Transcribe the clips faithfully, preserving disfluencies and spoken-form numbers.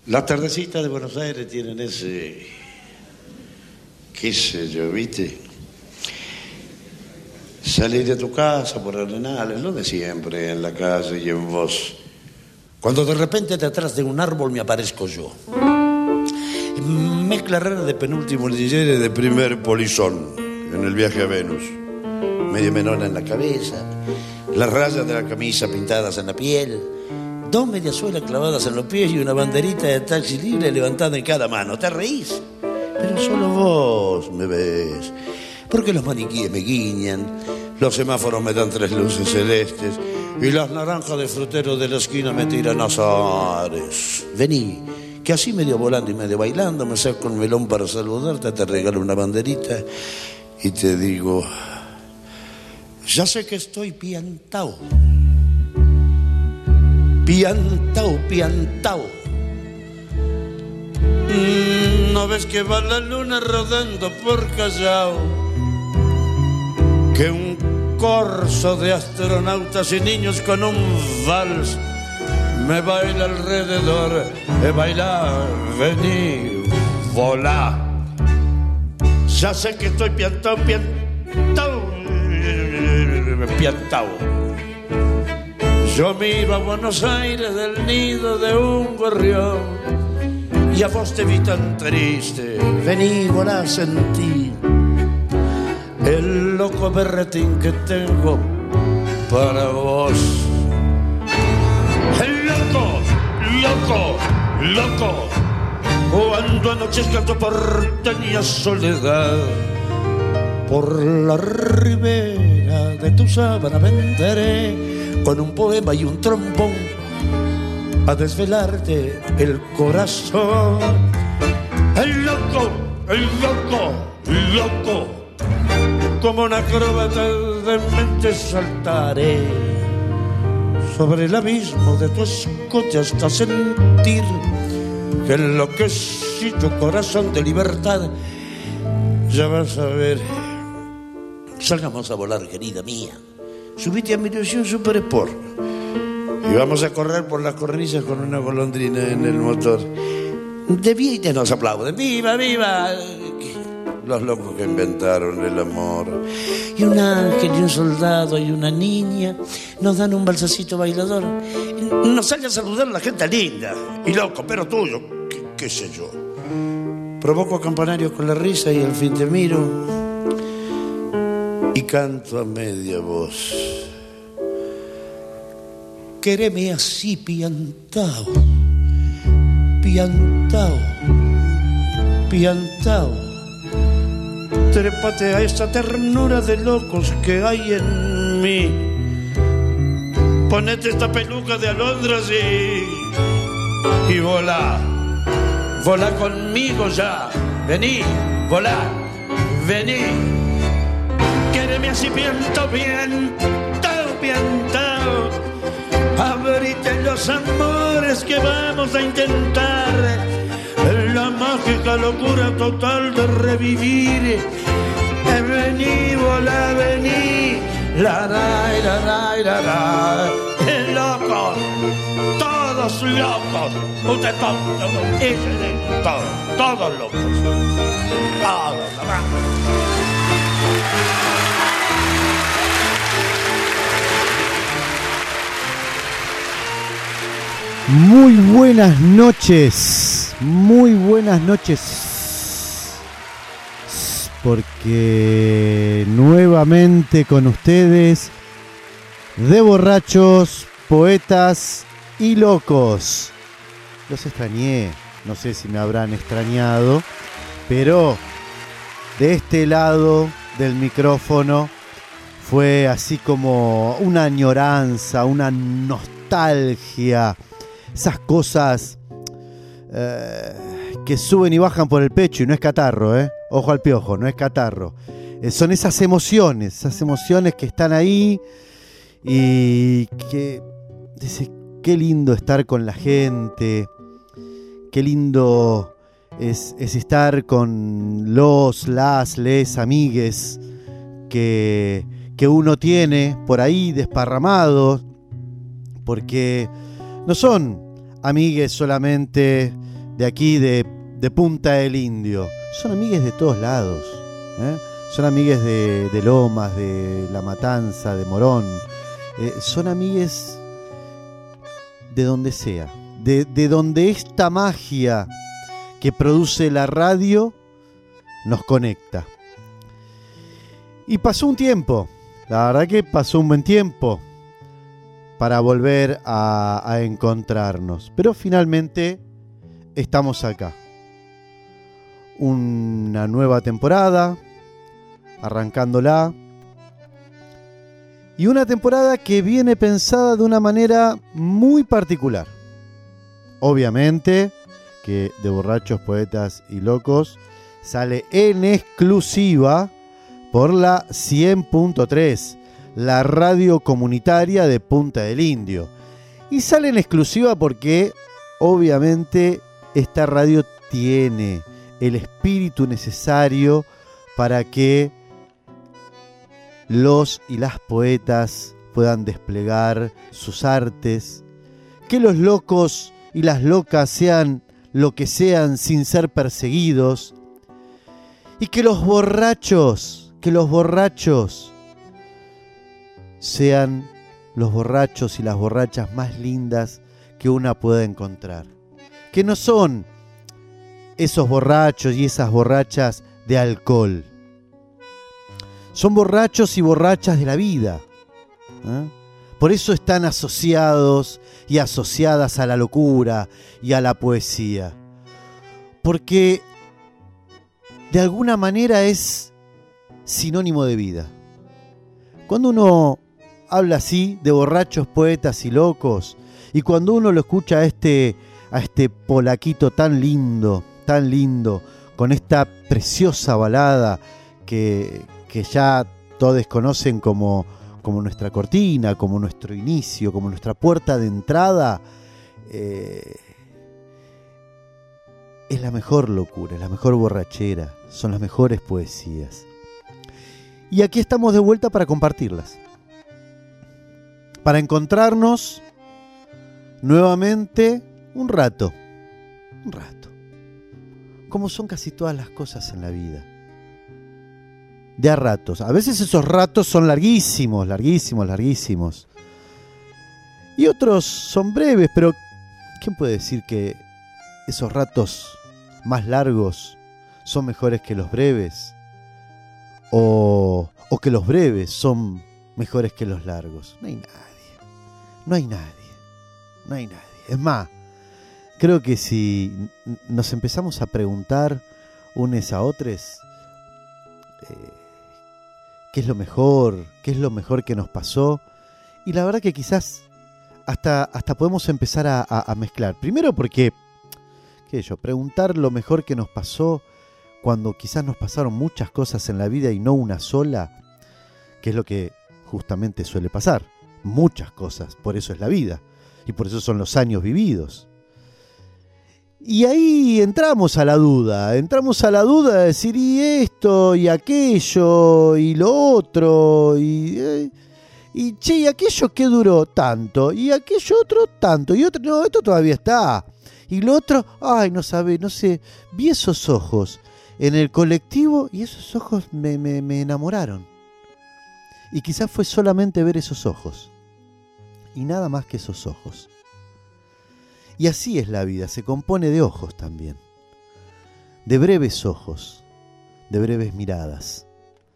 Las tardecitas de Buenos Aires tienen ese, qué sé yo, ¿viste? Salir de tu casa por Arenales, lo de siempre, en la calle y en vos. Cuando de repente detrás de un árbol me aparezco yo. Mezcla rara de penúltimo D J de primer polizón en el viaje a Venus. Media menona en la cabeza, las rayas de la camisa pintadas en la piel, dos mediasuelas clavadas en los pies y una banderita de taxi libre levantada en cada mano. ¿Te reís? Pero solo vos me ves. Porque los maniquíes me guiñan, los semáforos me dan tres luces celestes y las naranjas de frutero de la esquina me tiran azares. Vení, que así medio volando y medio bailando me saco un melón para saludarte, te regalo una banderita y te digo, ya sé que estoy piantao, piantao, piantao. ¿No ves que va la luna rodando por Callao? Que un corso de astronautas y niños con un vals me baila alrededor. Eh, baila, vení, volá. Ya sé que estoy piantao, piantao, piantao. Yo miro a Buenos Aires del nido de un gorrión y a vos te vi tan triste. Vení, volá, sentí el loco berretín que tengo para vos. El loco, loco, loco, cuando anochezca tu porteña soledad, por la ribera de tu sábana vendré con un poema y un trombón a desvelarte el corazón. El loco, el loco, loco, como un acróbata de mente saltaré sobre el abismo de tu escote hasta sentir que enloquecido corazón de libertad. Ya vas a ver. Salgamos a volar, querida mía. Subite a mi ilusión Super Sport y vamos a correr por las cornisas con una golondrina en el motor. De vida nos aplauden. ¡Viva, viva! Los locos que inventaron el amor. Y un ángel y un soldado y una niña nos dan un balsacito bailador. Nos sale a saludar a la gente linda y loco, pero tuyo, qué, qué sé yo. Provoco campanarios con la risa y al fin te miro y canto a media voz. Quéreme así, piantao, piantao, piantao. Trépate a esa ternura de locos que hay en mí. Ponete esta peluca de alondras y, y volá. Volá conmigo ya. Vení, volá, vení. Quéreme así, piantao, piantao, piantao. Abrite los amores que vamos a intentar. La mágica locura total de revivir. Vení, volá, vení. La, la, la, la, la, la. Locos, todos locos. Usted todos, todos, todos locos. Todos, Muy buenas noches, muy buenas noches, porque nuevamente con ustedes, de borrachos, poetas y locos. Los extrañé, no sé si me habrán extrañado, pero de este lado del micrófono fue así como una añoranza, una nostalgia. Esas cosas eh, que suben y bajan por el pecho y no es catarro, ¿eh? Ojo al piojo, no es catarro. Eh, son esas emociones, esas emociones que están ahí y que dice, qué lindo estar con la gente, qué lindo es, es estar con los, las, les, amigues que, que uno tiene por ahí desparramados, porque no son amigues solamente de aquí de, de Punta del Indio. Son amigues de todos lados, ¿eh? Son amigues de, de Lomas, de La Matanza, de Morón. Eh, son amigues de donde sea, de, de donde esta magia que produce la radio nos conecta. Y pasó un tiempo, la verdad que pasó un buen tiempo para volver a, a encontrarnos. Pero finalmente estamos acá. Una nueva temporada, arrancándola. Y una temporada que viene pensada de una manera muy particular. Obviamente que De Borrachos, Poetas y Locos sale en exclusiva por la cien punto tres, la radio comunitaria de Punta del Indio. Y sale en exclusiva porque obviamente esta radio tiene el espíritu necesario para que los y las poetas puedan desplegar sus artes, que los locos y las locas sean lo que sean sin ser perseguidos, y que los borrachos, que los borrachos sean los borrachos y las borrachas más lindas que una pueda encontrar. Que no son esos borrachos y esas borrachas de alcohol. Son borrachos y borrachas de la vida, ¿eh? Por eso están asociados y asociadas a la locura y a la poesía. Porque de alguna manera es sinónimo de vida. Cuando uno habla así de borrachos, poetas y locos, y cuando uno lo escucha a este, a este polaquito tan lindo, tan lindo, con esta preciosa balada que, que ya todos conocen como, como nuestra cortina, como nuestro inicio, como nuestra puerta de entrada, eh, es la mejor locura, es la mejor borrachera, son las mejores poesías. Y aquí estamos de vuelta para compartirlas, para encontrarnos nuevamente un rato, un rato, como son casi todas las cosas en la vida, de a ratos. A veces esos ratos son larguísimos, larguísimos, larguísimos, y otros son breves, pero ¿quién puede decir que esos ratos más largos son mejores que los breves? O, o que los breves son mejores que los largos. No hay nadie, no hay nadie, no hay nadie. Es más, creo que si nos empezamos a preguntar unos a otros eh, qué es lo mejor, qué es lo mejor que nos pasó, y la verdad que quizás hasta, hasta podemos empezar a, a, a mezclar. Primero porque, qué sé yo, preguntar lo mejor que nos pasó cuando quizás nos pasaron muchas cosas en la vida y no una sola, que es lo que justamente suele pasar. Muchas cosas, por eso es la vida, y por eso son los años vividos. Y ahí entramos a la duda, entramos a la duda de decir, y esto, y aquello, y lo otro, y, eh, y che, y aquello que duró tanto, y aquello otro tanto, y otro, no, esto todavía está. Y lo otro, ay, no sabe, no sé, vi esos ojos en el colectivo y esos ojos me, me, me enamoraron. Y quizás fue solamente ver esos ojos. Y nada más que esos ojos. Y así es la vida, se compone de ojos también. De breves ojos, de breves miradas.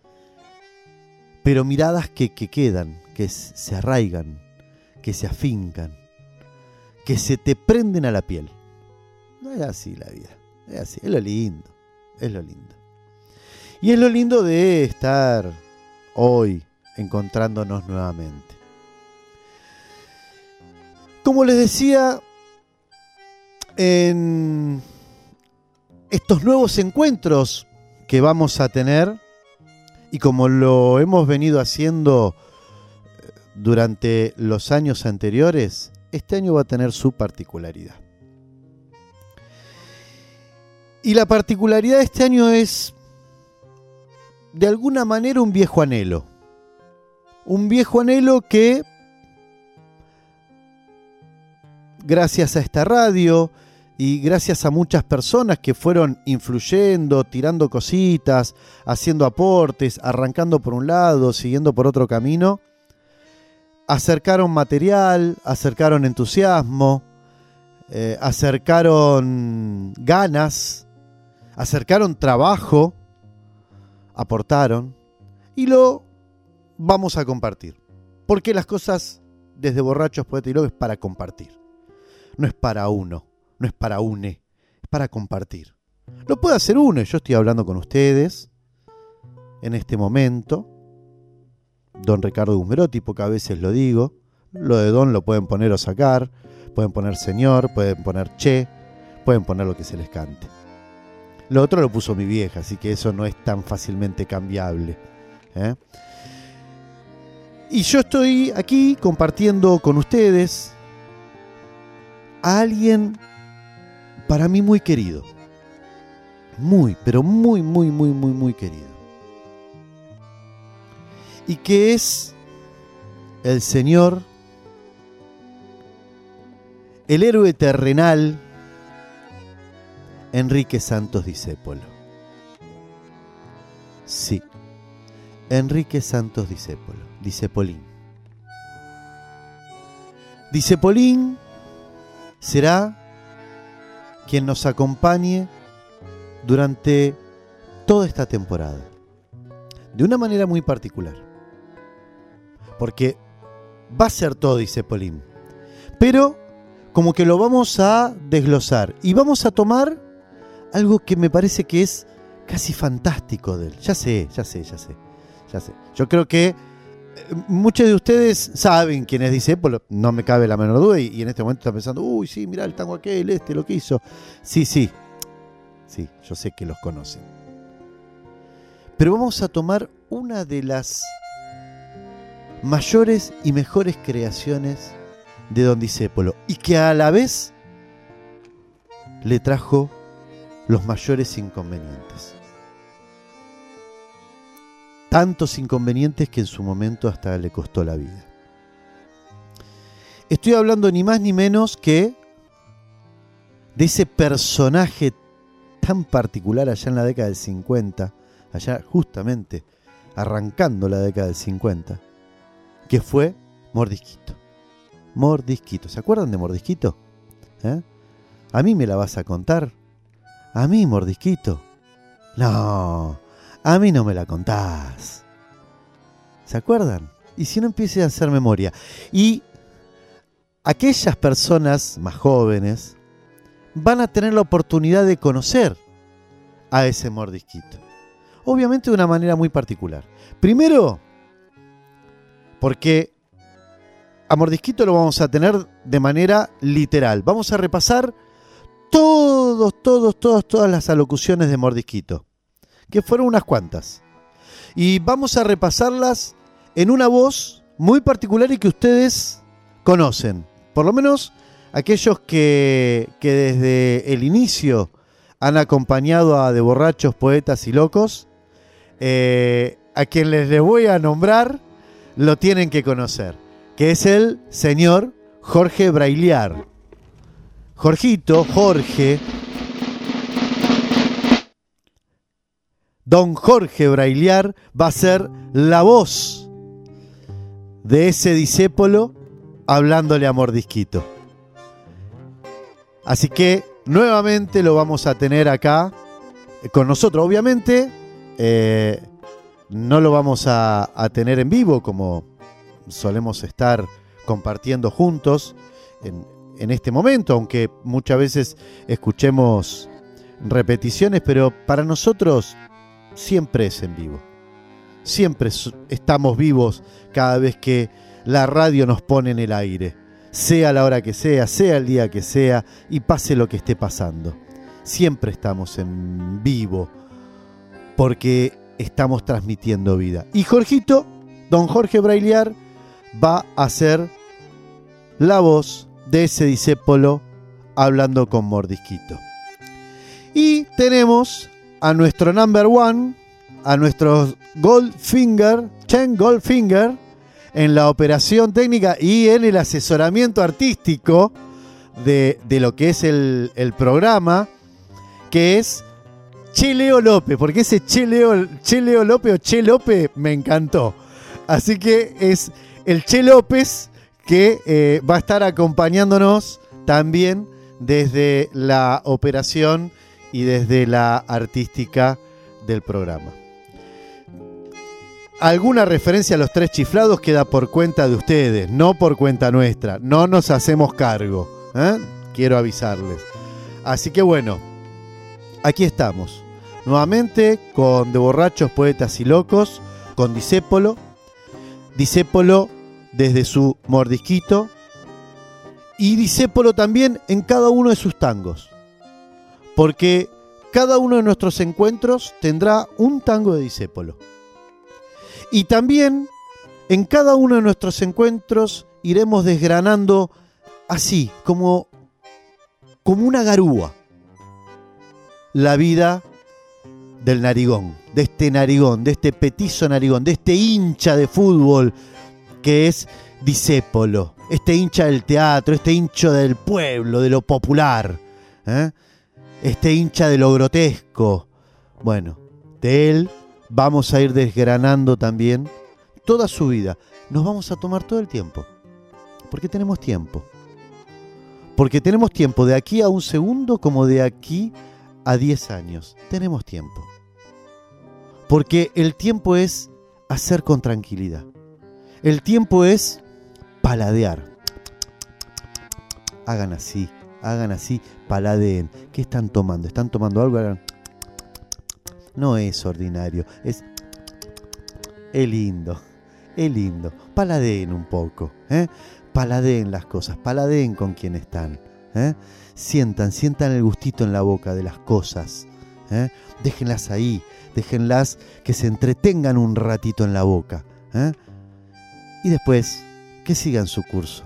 Pero miradas que, que quedan, que se arraigan, que se afincan, que se te prenden a la piel. No es así la vida, es así, es lo lindo. Es lo lindo. Y es lo lindo de estar hoy encontrándonos nuevamente. Como les decía, en estos nuevos encuentros que vamos a tener, y como lo hemos venido haciendo durante los años anteriores, este año va a tener su particularidad. Y la particularidad de este año es, de alguna manera, un viejo anhelo. Un viejo anhelo que, gracias a esta radio y gracias a muchas personas que fueron influyendo, tirando cositas, haciendo aportes, arrancando por un lado, siguiendo por otro camino, acercaron material, acercaron entusiasmo, eh, acercaron ganas, acercaron trabajo, aportaron y lo vamos a compartir. Porque las cosas desde Borrachos, Poetas y Locos es para compartir. No es para uno, no es para une, es para compartir. Lo puede hacer uno, y yo estoy hablando con ustedes en este momento. Don Ricardo Gusmerotti, porque a veces lo digo. Lo de don lo pueden poner o sacar, pueden poner señor, pueden poner che, pueden poner lo que se les cante. Lo otro lo puso mi vieja, así que eso no es tan fácilmente cambiable, ¿eh? Y yo estoy aquí compartiendo con ustedes a alguien para mí muy querido. Muy, pero muy, muy, muy, muy, muy querido. Y que es el señor, el héroe terrenal, Enrique Santos Discépolo. Sí, Enrique Santos Discépolo, Discepolín. Discepolín será quien nos acompañe durante toda esta temporada, de una manera muy particular, porque va a ser todo Discepolín, pero como que lo vamos a desglosar y vamos a tomar algo que me parece que es casi fantástico de él. Ya sé, ya sé, ya sé, ya sé. Yo creo que muchos de ustedes saben quién es Discépolo, no me cabe la menor duda, y, y en este momento están pensando, uy, sí, mirá el tango aquel, este, lo que hizo. Sí, sí, sí, yo sé que los conocen. Pero vamos a tomar una de las mayores y mejores creaciones de don Discépolo, y que a la vez le trajo los mayores inconvenientes. Tantos inconvenientes que en su momento hasta le costó la vida. Estoy hablando ni más ni menos que de ese personaje tan particular allá en la década del cincuenta, allá justamente arrancando la década del cincuenta, que fue Mordisquito. Mordisquito, ¿se acuerdan de Mordisquito? ¿Eh? ¿A mí me la vas a contar? ¿A mí, Mordisquito? No, a mí no me la contás. ¿Se acuerdan? Y si no, empiece a hacer memoria. Y aquellas personas más jóvenes van a tener la oportunidad de conocer a ese Mordisquito. Obviamente de una manera muy particular. Primero, porque a Mordisquito lo vamos a tener de manera literal. Vamos a repasar todos, todos, todos, todas las alocuciones de Mordisquito, que fueron unas cuantas. Y vamos a repasarlas en una voz muy particular y que ustedes conocen. Por lo menos aquellos que, que desde el inicio han acompañado a De Borrachos, Poetas y Locos, eh, a quien les, les voy a nombrar, lo tienen que conocer, que es el señor Jorge Brailiar. Jorgito, Jorge, don Jorge Brailiar va a ser la voz de ese Discépolo hablándole a Mordisquito. Así que nuevamente lo vamos a tener acá con nosotros. Obviamente eh, no lo vamos a, a tener en vivo como solemos estar compartiendo juntos en, en este momento, aunque muchas veces escuchemos repeticiones, pero para nosotros siempre es en vivo. Siempre estamos vivos cada vez que la radio nos pone en el aire, sea la hora que sea, sea el día que sea y pase lo que esté pasando. Siempre estamos en vivo porque estamos transmitiendo vida. Y Jorgito, don Jorge Brailiar, va a ser la voz de ese Discépolo hablando con Mordisquito. Y tenemos a nuestro number one, a nuestro Goldfinger, Chen Goldfinger, en la operación técnica y en el asesoramiento artístico. de, de lo que es el, el programa, que es Che Leo López, porque ese Che Leo, Che Leo López o Che López me encantó. Así que es el Che López que eh, va a estar acompañándonos también desde la operación y desde la artística del programa. Alguna referencia a los tres chiflados queda por cuenta de ustedes, no por cuenta nuestra. No nos hacemos cargo, ¿eh? Quiero avisarles. Así que bueno, aquí estamos. Nuevamente con De Borrachos, Poetas y Locos, con Discépolo. Discépolo desde su mordisquito. Y Discépolo también en cada uno de sus tangos. Porque cada uno de nuestros encuentros tendrá un tango de Discépolo. Y también en cada uno de nuestros encuentros iremos desgranando así, como, como una garúa, la vida del narigón, de este narigón, de este petizo narigón, de este hincha de fútbol que es Discépolo, este hincha del teatro, este hincha del pueblo, de lo popular, ¿eh? Este hincha de lo grotesco. Bueno, de él vamos a ir desgranando también toda su vida. Nos vamos a tomar todo el tiempo, porque tenemos tiempo. Porque tenemos tiempo de aquí a un segundo como de aquí a diez años. Tenemos tiempo. Porque el tiempo es hacer con tranquilidad. El tiempo es paladear. Hagan así, hagan así, paladeen. ¿Qué están tomando? ¿Están tomando algo? Hagan... No es ordinario, es, es lindo, es lindo. Paladeen un poco, ¿eh? Paladeen las cosas, paladeen con quien están, ¿eh? Sientan, sientan el gustito en la boca de las cosas, ¿eh? Déjenlas ahí, déjenlas que se entretengan un ratito en la boca, ¿eh? Y después que sigan su curso.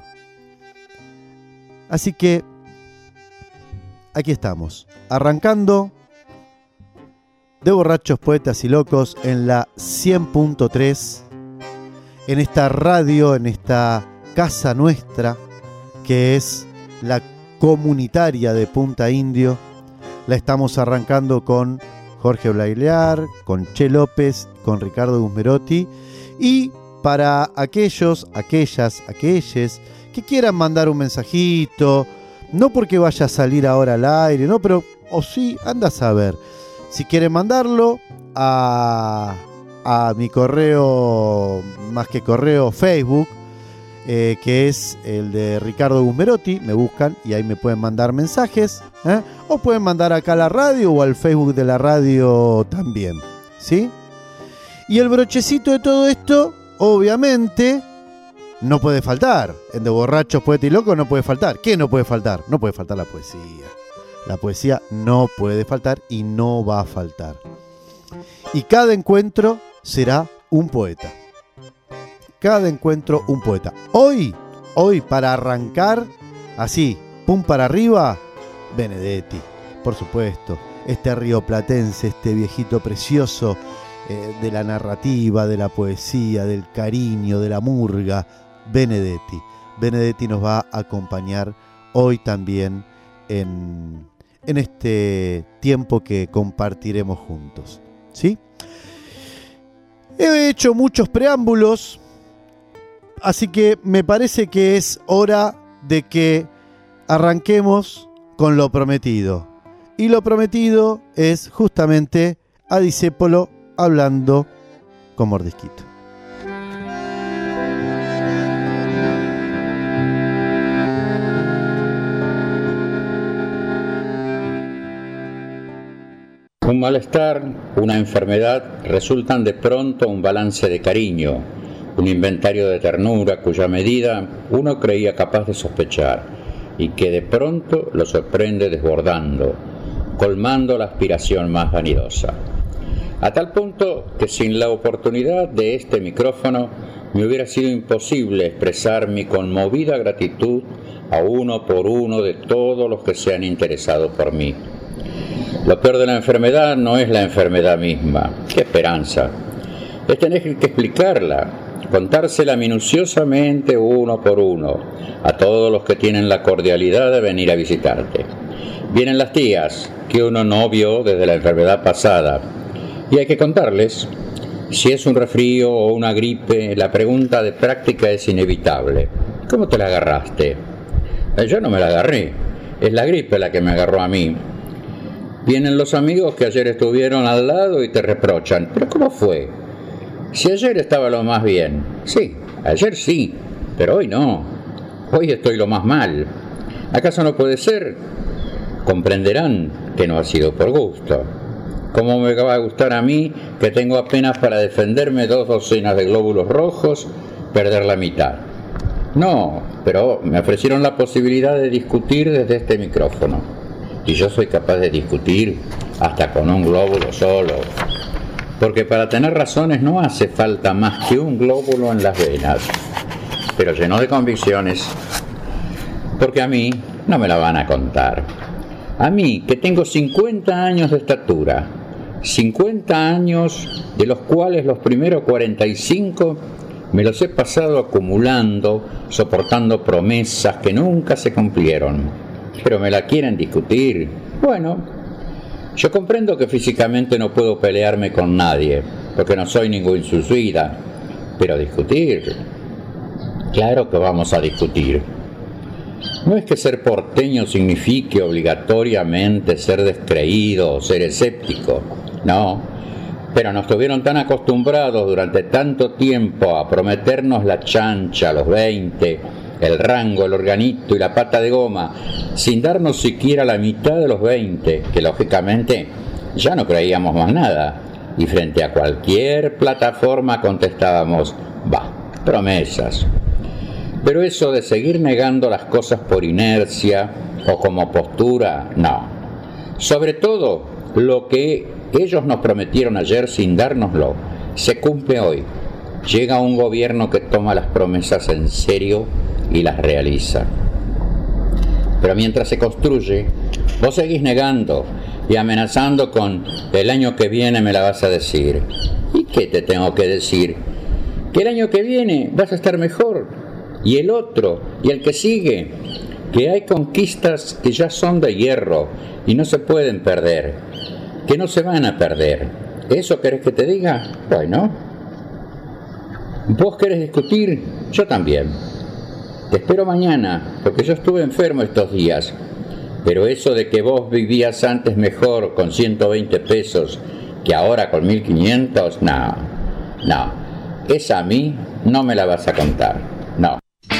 Así que aquí estamos, arrancando De Borrachos, Poetas y Locos en la cien punto tres, en esta radio, en esta casa nuestra, que es la comunitaria de Punta Indio. La estamos arrancando con Jorge Blailear, con Che López, con Ricardo Guzmerotti. Y para aquellos, aquellas, aquelles que quieran mandar un mensajito, no porque vaya a salir ahora al aire, no, pero o sí, anda a saber. Si quieren mandarlo a, a mi correo, más que correo, Facebook, eh, que es el de Ricardo Guzmerotti, me buscan y ahí me pueden mandar mensajes, ¿eh? O pueden mandar acá a la radio o al Facebook de la radio también, ¿sí? Y el brochecito de todo esto, obviamente, no puede faltar. En De Borrachos, Poetas y Locos no puede faltar. ¿Qué no puede faltar? No puede faltar la poesía. La poesía no puede faltar y no va a faltar. Y cada encuentro será un poeta. Cada encuentro un poeta. Hoy, hoy para arrancar, así, pum para arriba, Benedetti, por supuesto. Este rioplatense, este viejito precioso eh, de la narrativa, de la poesía, del cariño, de la murga, Benedetti. Benedetti nos va a acompañar hoy también en... en este tiempo que compartiremos juntos, ¿sí? He hecho muchos preámbulos, así que me parece que es hora de que arranquemos con lo prometido. Y lo prometido es justamente a Discépolo hablando con mordisquito. Un malestar, una enfermedad, resultan de pronto un balance de cariño, un inventario de ternura cuya medida uno creía capaz de sospechar y que de pronto lo sorprende desbordando, colmando la aspiración más vanidosa. A tal punto que sin la oportunidad de este micrófono me hubiera sido imposible expresar mi conmovida gratitud a uno por uno de todos los que se han interesado por mí. Lo peor de la enfermedad no es la enfermedad misma. ¡Qué esperanza! Es tener que explicarla, contársela minuciosamente uno por uno a todos los que tienen la cordialidad de venir a visitarte. Vienen las tías que uno no vio desde la enfermedad pasada y hay que contarles. Si es un resfrío o una gripe, la pregunta de práctica es inevitable. ¿Cómo te la agarraste? Eh, yo no me la agarré, es la gripe la que me agarró a mí. Vienen los amigos que ayer estuvieron al lado y te reprochan. ¿Pero cómo fue? Si ayer estaba lo más bien. Sí, ayer sí, pero hoy no. Hoy estoy lo más mal. ¿Acaso no puede ser? Comprenderán que no ha sido por gusto. ¿Cómo me va a gustar a mí, que tengo apenas para defenderme dos docenas de glóbulos rojos, perder la mitad? No, pero me ofrecieron la posibilidad de discutir desde este micrófono. Y yo soy capaz de discutir hasta con un glóbulo solo. Porque para tener razones no hace falta más que un glóbulo en las venas. Pero lleno de convicciones. Porque a mí no me la van a contar. A mí, que tengo cincuenta años de estatura, cincuenta años de los cuales los primeros cuarenta y cinco me los he pasado acumulando, soportando promesas que nunca se cumplieron. Pero me la quieren discutir. Bueno, yo comprendo que físicamente no puedo pelearme con nadie, porque no soy ningún suicida, pero discutir, claro que vamos a discutir. No es que ser porteño signifique obligatoriamente ser descreído o ser escéptico, no, pero nos tuvieron tan acostumbrados durante tanto tiempo a prometernos la chancha a los veinte, el rango, el organito y la pata de goma, sin darnos siquiera la mitad de los veinte, que lógicamente ya no creíamos más nada, y frente a cualquier plataforma contestábamos, bah, promesas. Pero eso de seguir negando las cosas por inercia o como postura, no. Sobre todo, lo que ellos nos prometieron ayer sin dárnoslo, se cumple hoy. Llega un gobierno que toma las promesas en serio y las realiza. Pero mientras se construye, vos seguís negando y amenazando con el año que viene me la vas a decir. ¿Y qué te tengo que decir? Que el año que viene vas a estar mejor, y el otro, y el que sigue, que hay conquistas que ya son de hierro y no se pueden perder, que no se van a perder. ¿Eso querés que te diga? Bueno, ¿vos querés discutir? Yo también. Te espero mañana, porque yo estuve enfermo estos días. Pero eso de que vos vivías antes mejor con ciento veinte pesos que ahora con mil quinientos, no, no. Esa a mí no me la vas a contar, no.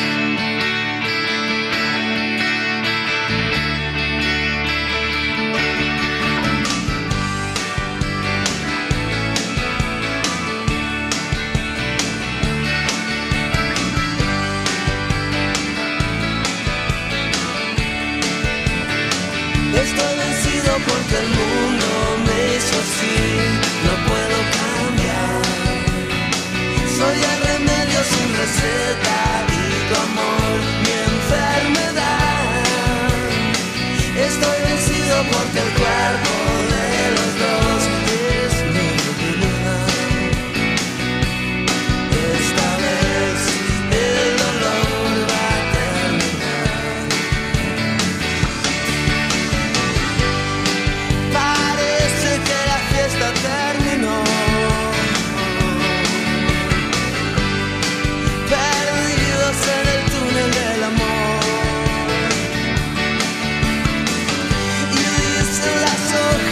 Estoy vencido porque el mundo me hizo así, no puedo cambiar. Soy el remedio sin receta y tu amor mi enfermedad. Estoy vencido porque el cuerpo de los dos es mi debilidad. Esta vez el dolor va a terminar. Parece que la fiesta terminó, perdidos en el túnel del amor. Y dicen las hojas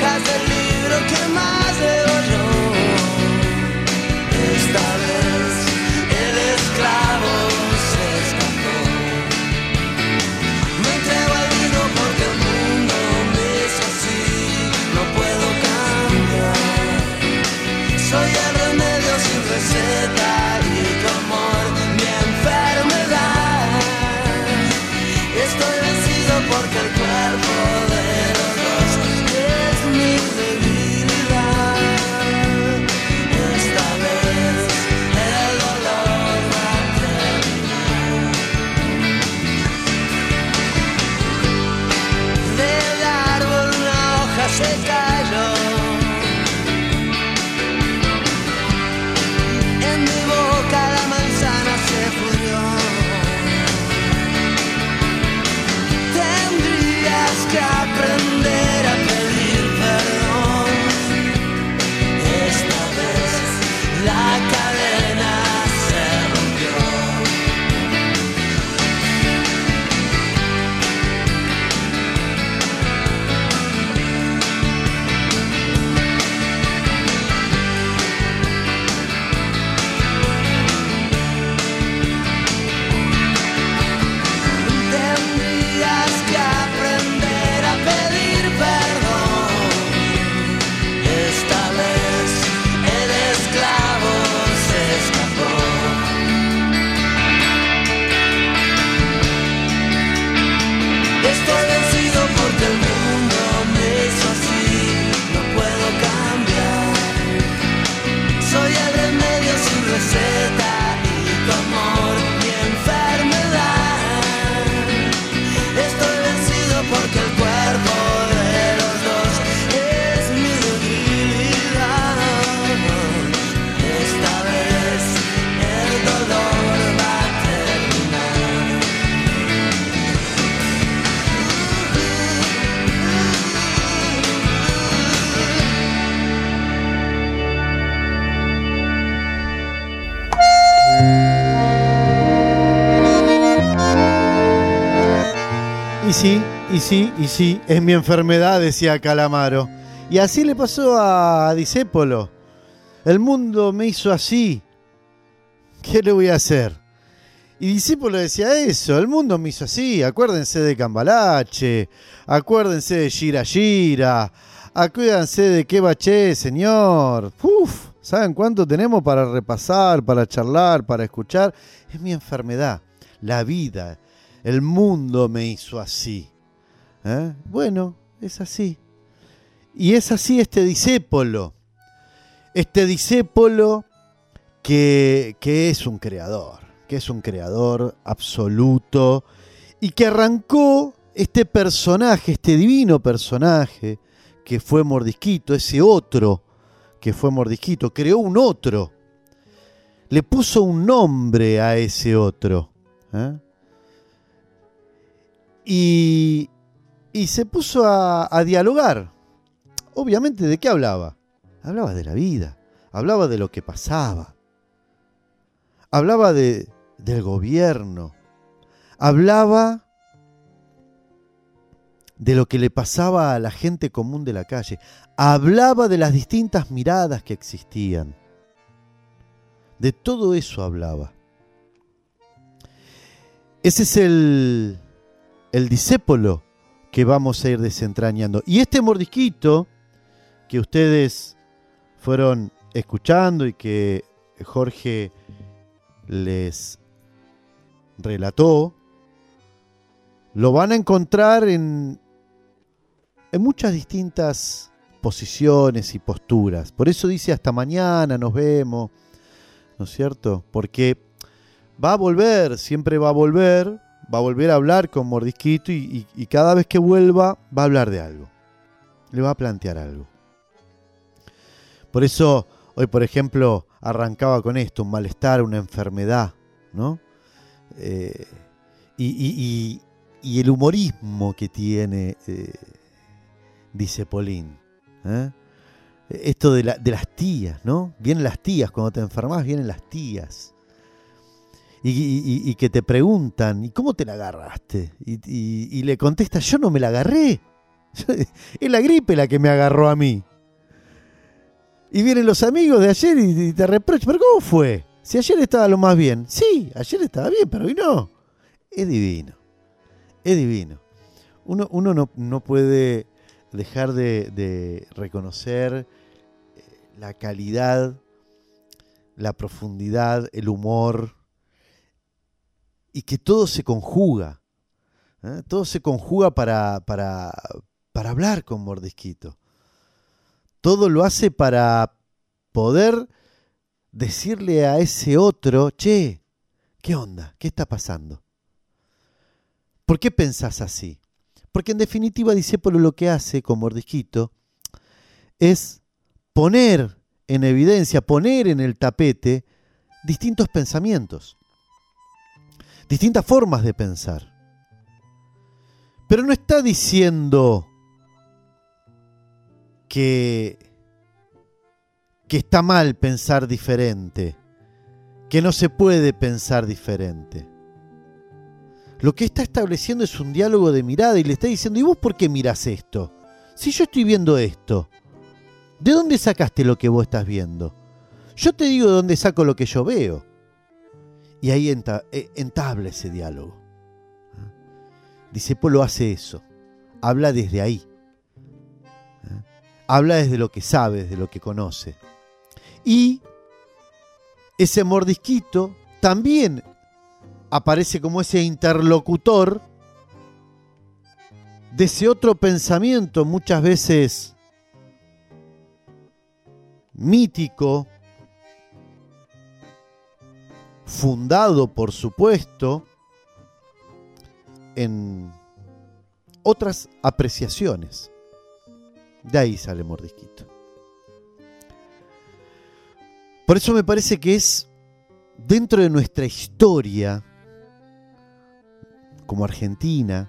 sí, y sí, y sí, es mi enfermedad, decía Calamaro. Y así le pasó a Discépolo. El mundo me hizo así. ¿Qué le voy a hacer? Y Discépolo decía eso, el mundo me hizo así. Acuérdense de Cambalache, acuérdense de Gira Gira, acuérdense de Qué Baché, señor. Uf, ¿saben cuánto tenemos para repasar, para charlar, para escuchar? Es mi enfermedad, la vida, el mundo me hizo así. ¿Eh? Bueno, es así. Y es así este Discépolo. Este Discépolo que, que es un creador, que es un creador absoluto y que arrancó este personaje, este divino personaje que fue Mordisquito, ese otro que fue Mordisquito, creó un otro, le puso un nombre a ese otro. ¿Eh? Y, y se puso a, a dialogar. Obviamente, ¿de qué hablaba? Hablaba de la vida, hablaba de lo que pasaba, hablaba de, del gobierno, hablaba de lo que le pasaba a la gente común de la calle, hablaba de las distintas miradas que existían, de todo eso hablaba. Ese es el, el Discépolo que vamos a ir desentrañando. Y este Mordisquito que ustedes fueron escuchando y que Jorge les relató, lo van a encontrar en, en muchas distintas posiciones y posturas. Por eso dice hasta mañana, nos vemos, ¿no es cierto? Porque va a volver, siempre va a volver, va a volver a hablar con Mordisquito y, y, y cada vez que vuelva va a hablar de algo, le va a plantear algo. Por eso hoy, por ejemplo, arrancaba con esto, un malestar, una enfermedad, ¿no? Eh, y, y, y, y el humorismo que tiene eh, Discepolín. ¿eh? Esto de, la, de las tías, ¿no? Vienen las tías, cuando te enfermas vienen las tías. Y, y, y que te preguntan, ¿y cómo te la agarraste? Y, y, y le contestas, yo no me la agarré. Es la gripe la que me agarró a mí. Y vienen los amigos de ayer y, y te reprochan, ¿pero cómo fue? Si ayer estaba lo más bien. Sí, ayer estaba bien, pero hoy no. Es divino, es divino. Uno, uno no, no puede dejar de, de reconocer la calidad, la profundidad, el humor, y que todo se conjuga. ¿eh? Todo se conjuga para, para, para hablar con Mordisquito. Todo lo hace para poder decirle a ese otro, che, ¿qué onda? ¿Qué está pasando? ¿Por qué pensás así? Porque en definitiva Discépolo lo que hace con Mordisquito es poner en evidencia, poner en el tapete distintos pensamientos, distintas formas de pensar. Pero no está diciendo que, que está mal pensar diferente, que no se puede pensar diferente. Lo que está estableciendo es un diálogo de mirada y le está diciendo, ¿y vos por qué mirás esto? Si yo estoy viendo esto, ¿de dónde sacaste lo que vos estás viendo? Yo te digo de dónde saco lo que yo veo. Y ahí enta, entabla ese diálogo. Discépolo hace eso, habla desde ahí. Habla desde lo que sabe, desde lo que conoce. Y ese Mordisquito también aparece como ese interlocutor de ese otro pensamiento, muchas veces mítico, fundado, por supuesto, en otras apreciaciones. De ahí sale Mordisquito. Por eso me parece que es dentro de nuestra historia como Argentina,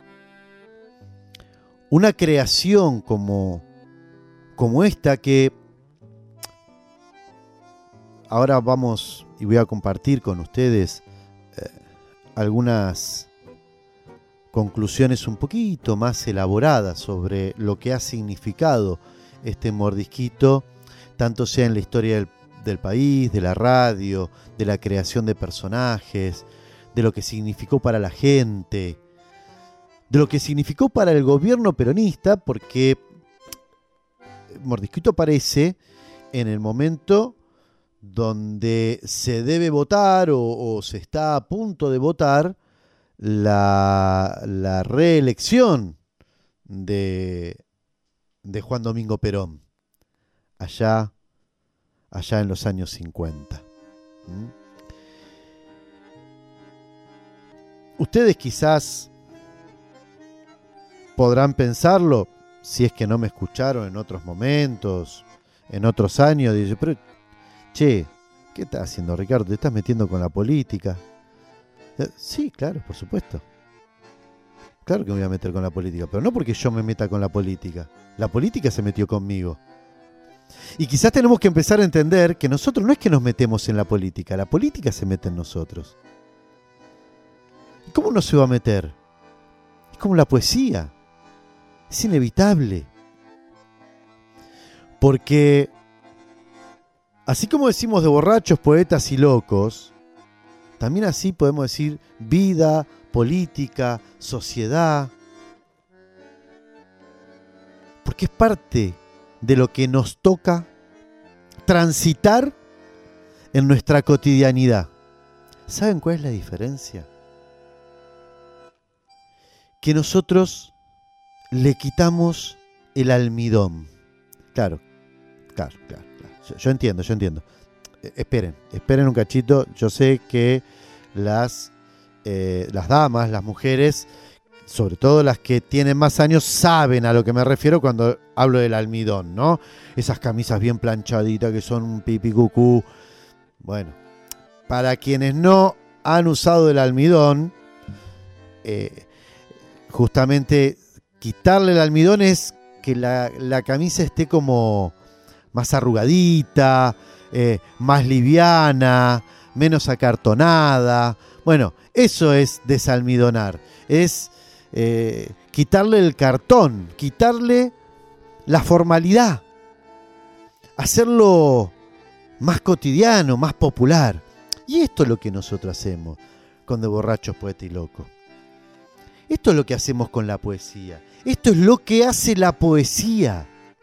una creación como, como esta que ahora vamos y voy a compartir con ustedes eh, algunas conclusiones un poquito más elaboradas sobre lo que ha significado este mordisquito, tanto sea en la historia del, del país, de la radio, de la creación de personajes, de lo que significó para la gente, de lo que significó para el gobierno peronista, porque Mordisquito aparece en el momento donde se debe votar o, o se está a punto de votar la, la reelección de, de Juan Domingo Perón, allá, allá en los años cincuenta. ¿Mm? Ustedes quizás podrán pensarlo, si es que no me escucharon en otros momentos, en otros años, dice, pero, che, ¿qué estás haciendo, Ricardo? ¿Te estás metiendo con la política? Sí, claro, por supuesto. Claro que me voy a meter con la política, pero no porque yo me meta con la política. La política se metió conmigo. Y quizás tenemos que empezar a entender que nosotros no es que nos metemos en la política, la política se mete en nosotros. ¿Y cómo no se va a meter? Es como la poesía. Es inevitable. Porque, así como decimos de borrachos, poetas y locos, también así podemos decir vida, política, sociedad. Porque es parte de lo que nos toca transitar en nuestra cotidianidad. ¿Saben cuál es la diferencia? Que nosotros le quitamos el almidón. Claro, claro, claro. claro. Yo, yo entiendo, yo entiendo. Eh, esperen, esperen un cachito. Yo sé que las, eh, las damas, las mujeres, sobre todo las que tienen más años, saben a lo que me refiero cuando hablo del almidón, ¿no? Esas camisas bien planchaditas que son un pipí cucú. Bueno, para quienes no han usado el almidón, eh, justamente quitarle el almidón es que la, la camisa esté como más arrugadita, eh, más liviana, menos acartonada. Bueno, eso es desalmidonar. Es eh, quitarle el cartón, quitarle la formalidad, hacerlo más cotidiano, más popular. Y esto es lo que nosotros hacemos con De Borrachos, Poeta y Loco. Esto es lo que hacemos con la poesía. Esto es lo que hace la poesía.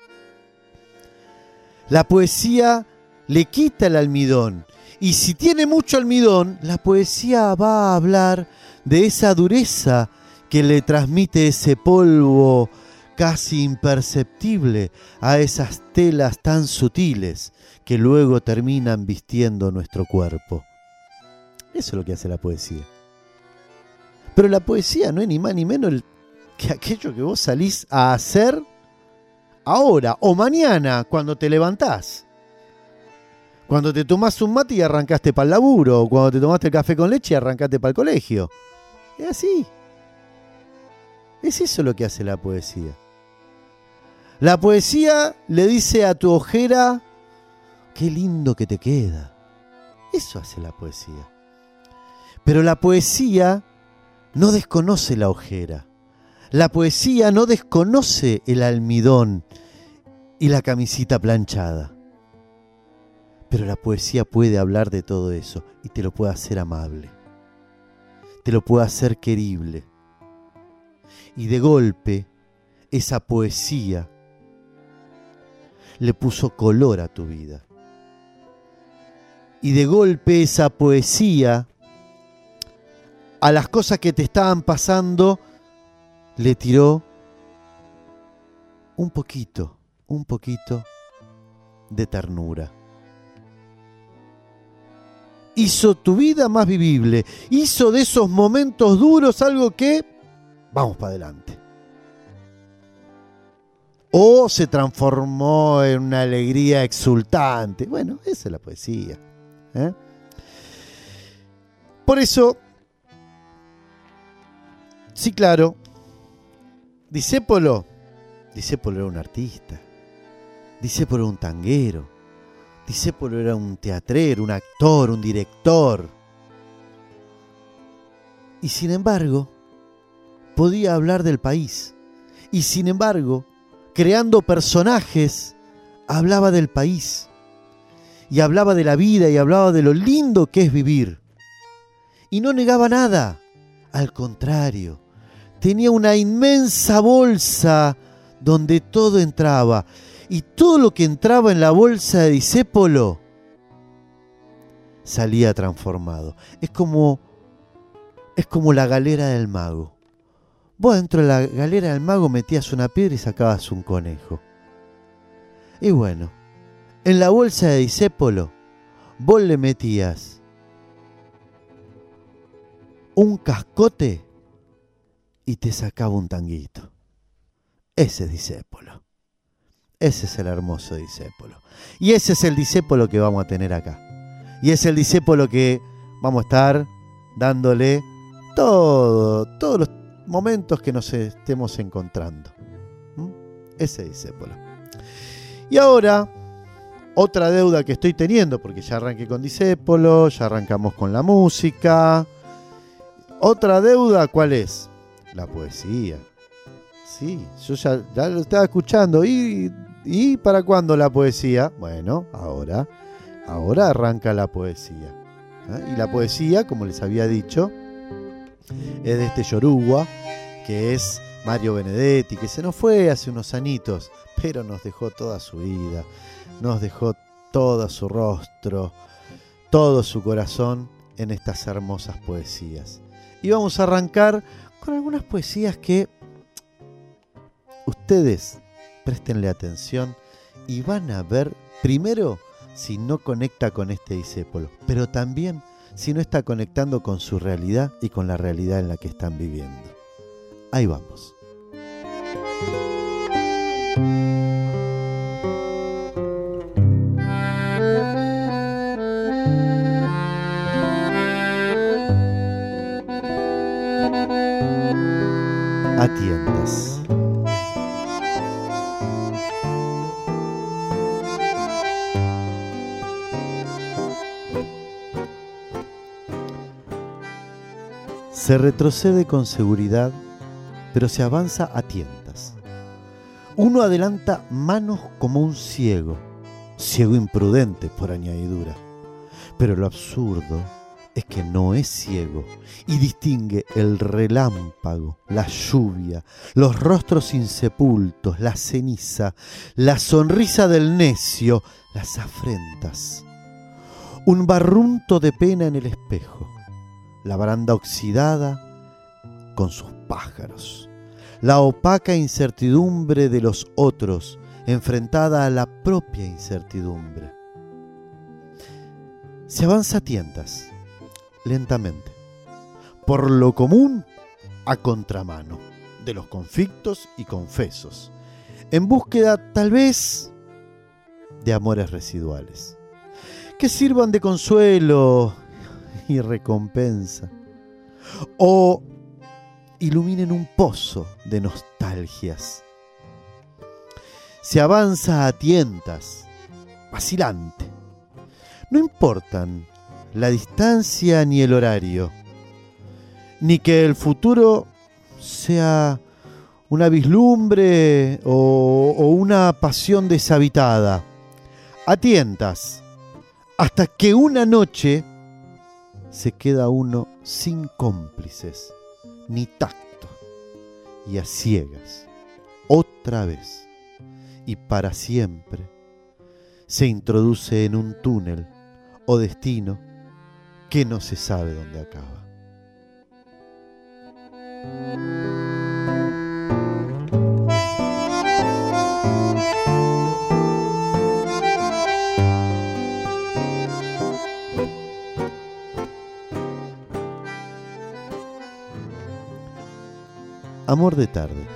La poesía le quita el almidón. Y si tiene mucho almidón, la poesía va a hablar de esa dureza que le transmite ese polvo casi imperceptible a esas telas tan sutiles que luego terminan vistiendo nuestro cuerpo. Eso es lo que hace la poesía. Pero la poesía no es ni más ni menos que aquello que vos salís a hacer ahora o mañana cuando te levantás. Cuando te tomás un mate y arrancaste para el laburo, o cuando te tomaste el café con leche y arrancaste para el colegio. Es así. Es eso lo que hace la poesía. La poesía le dice a tu ojera, qué lindo que te queda. Eso hace la poesía. Pero la poesía no desconoce la ojera. La poesía no desconoce el almidón y la camisita planchada. Pero la poesía puede hablar de todo eso y te lo puede hacer amable. Te lo puede hacer querible. Y de golpe, esa poesía le puso color a tu vida. Y de golpe esa poesía a las cosas que te estaban pasando le tiró un poquito, un poquito de ternura. Hizo tu vida más vivible, hizo de esos momentos duros algo que vamos para adelante. O se transformó en una alegría exultante. Bueno, esa es la poesía, ¿eh? Por eso, sí, claro, Discépolo, Discépolo era un artista, Discépolo era un tanguero, Discépolo era un teatrero, un actor, un director. Y sin embargo, podía hablar del país. Y sin embargo, creando personajes, hablaba del país. Y hablaba de la vida y hablaba de lo lindo que es vivir. Y no negaba nada. Al contrario, tenía una inmensa bolsa donde todo entraba. Y todo lo que entraba en la bolsa de Discépolo salía transformado. Es como, es como la galera del mago. Vos dentro de la galera del mago metías una piedra y sacabas un conejo. Y bueno, en la bolsa de Discépolo vos le metías un cascote y te sacaba un tanguito. Ese es Discépolo. Ese es el hermoso Discépolo. Y ese es el Discépolo que vamos a tener acá. Y es el Discépolo que vamos a estar dándole todo, todos los momentos que nos estemos encontrando. ¿Mm? Ese Discépolo. Y ahora, otra deuda que estoy teniendo, porque ya arranqué con Discépolo, ya arrancamos con la música. Otra deuda, ¿cuál es? La poesía. Sí, yo ya, ya lo estaba escuchando. ¿Y, ¿Y para cuándo la poesía? Bueno, ahora, ahora arranca la poesía. ¿Eh? Y la poesía, como les había dicho, es de este yoruba, que es Mario Benedetti, que se nos fue hace unos añitos, pero nos dejó toda su vida, nos dejó todo su rostro, todo su corazón en estas hermosas poesías. Y vamos a arrancar con algunas poesías que ustedes préstenle atención y van a ver, primero, si no conecta con este Discépolo, pero también si no está conectando con su realidad y con la realidad en la que están viviendo. Ahí vamos. A tiendas. Se retrocede con seguridad, pero se avanza a tientas. Uno adelanta manos como un ciego, ciego imprudente por añadidura. Pero lo absurdo es que no es ciego y distingue el relámpago, la lluvia, los rostros insepultos, la ceniza, la sonrisa del necio, las afrentas. Un barrunto de pena en el espejo, la baranda oxidada con sus pájaros, la opaca incertidumbre de los otros enfrentada a la propia incertidumbre. Se avanza a tientas, lentamente, por lo común a contramano de los conflictos y confesos, en búsqueda tal vez de amores residuales, que sirvan de consuelo y recompensa, o iluminen un pozo de nostalgias. Se avanza a tientas, vacilante. No importan la distancia ni el horario, ni que el futuro sea una vislumbre o, o una pasión deshabitada. A tientas, hasta que una noche se queda uno sin cómplices ni tacto y a ciegas, otra vez y para siempre, se introduce en un túnel o destino que no se sabe dónde acaba. Amor de tarde.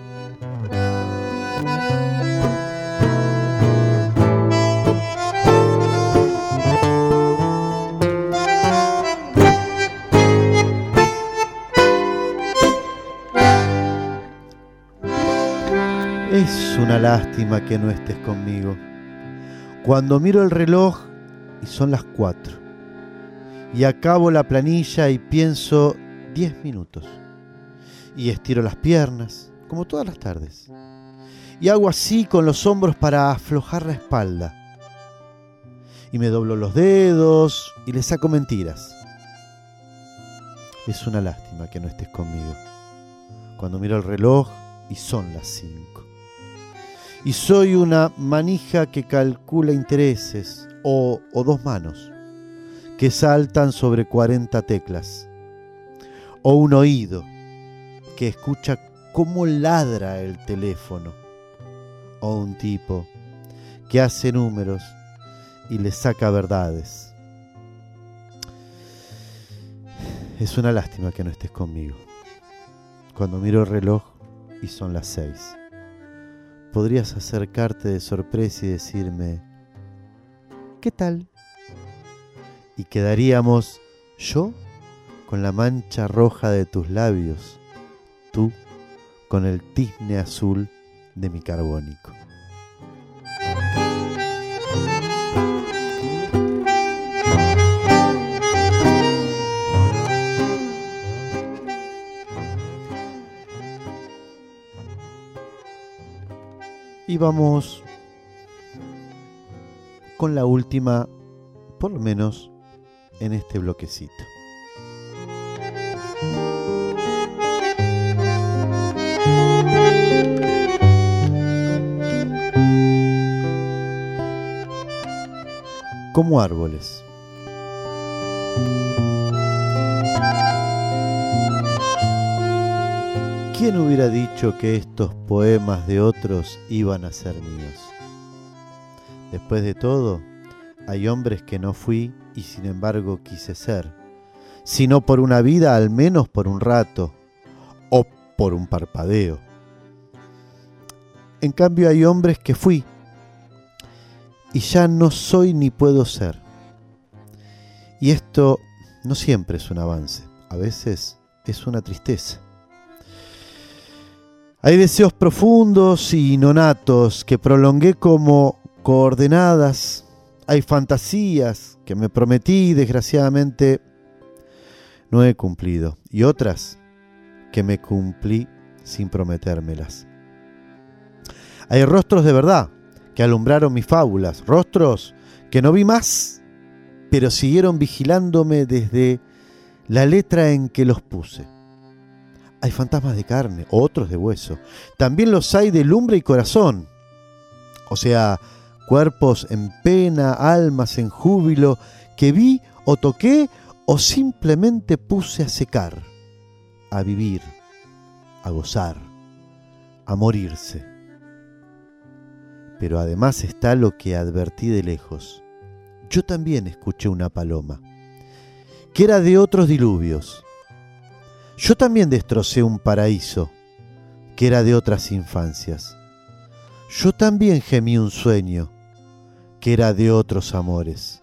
Es una lástima que no estés conmigo. Cuando miro el reloj y son las cuatro y acabo la planilla y pienso diez minutos. y estiro las piernas, como todas las tardes. Y hago así con los hombros para aflojar la espalda. Y me doblo los dedos y le saco mentiras. Es una lástima que no estés conmigo. Cuando miro el reloj y son las cinco. Y soy una manija que calcula intereses, o, o dos manos que saltan sobre cuarenta teclas, o un oído que escucha cómo ladra el teléfono, o un tipo que hace números y le saca verdades. Es una lástima que no estés conmigo. Cuando miro el reloj y son las seis. Podrías acercarte de sorpresa y decirme, ¿qué tal? Y quedaríamos yo con la mancha roja de tus labios, tú con el tizne azul de mi carbónico. Y vamos con la última, por lo menos en este bloquecito. Como árboles. ¿Quién hubiera dicho que estos poemas de otros iban a ser míos? Después de todo, hay hombres que no fui y sin embargo quise ser, sino por una vida, al menos por un rato, o por un parpadeo. En cambio hay hombres que fui y ya no soy ni puedo ser. Y esto no siempre es un avance, a veces es una tristeza. Hay deseos profundos y nonatos que prolongué como coordenadas. Hay fantasías que me prometí y desgraciadamente no he cumplido. Y otras que me cumplí sin prometérmelas. Hay rostros de verdad que alumbraron mis fábulas. Rostros que no vi más, pero siguieron vigilándome desde la letra en que los puse. Hay fantasmas de carne, otros de hueso. También los hay de lumbre y corazón. O sea, cuerpos en pena, almas en júbilo, que vi o toqué o simplemente puse a secar, a vivir, a gozar, a morirse. Pero además está lo que advertí de lejos. Yo también escuché una paloma, que era de otros diluvios. Yo también destrocé un paraíso que era de otras infancias. Yo también gemí un sueño que era de otros amores.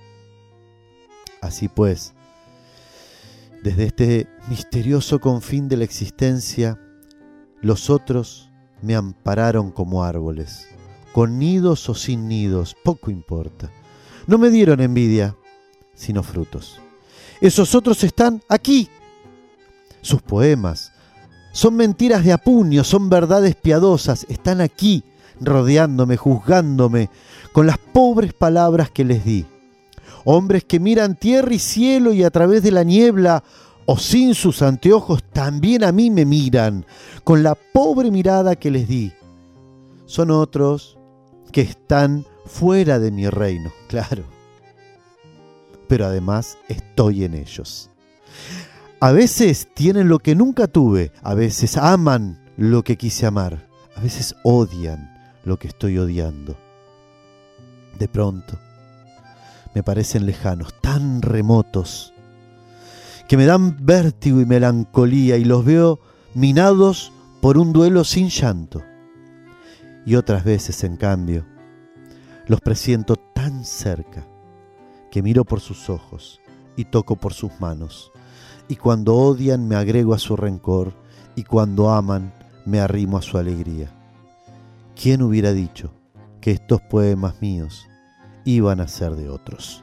Así pues, desde este misterioso confín de la existencia, los otros me ampararon como árboles, con nidos o sin nidos, poco importa. No me dieron envidia, sino frutos. Esos otros están aquí. Sus poemas son mentiras de apuño, son verdades piadosas, están aquí, rodeándome, juzgándome, con las pobres palabras que les di. Hombres que miran tierra y cielo y a través de la niebla, o sin sus anteojos, también a mí me miran, con la pobre mirada que les di. Son otros que están fuera de mi reino, claro, pero además estoy en ellos. A veces tienen lo que nunca tuve, a veces aman lo que quise amar, a veces odian lo que estoy odiando. De pronto me parecen lejanos, tan remotos, que me dan vértigo y melancolía y los veo minados por un duelo sin llanto. Y otras veces, en cambio, los presiento tan cerca que miro por sus ojos y toco por sus manos. Y cuando odian me agrego a su rencor, y cuando aman me arrimo a su alegría. ¿Quién hubiera dicho que estos poemas míos iban a ser de otros?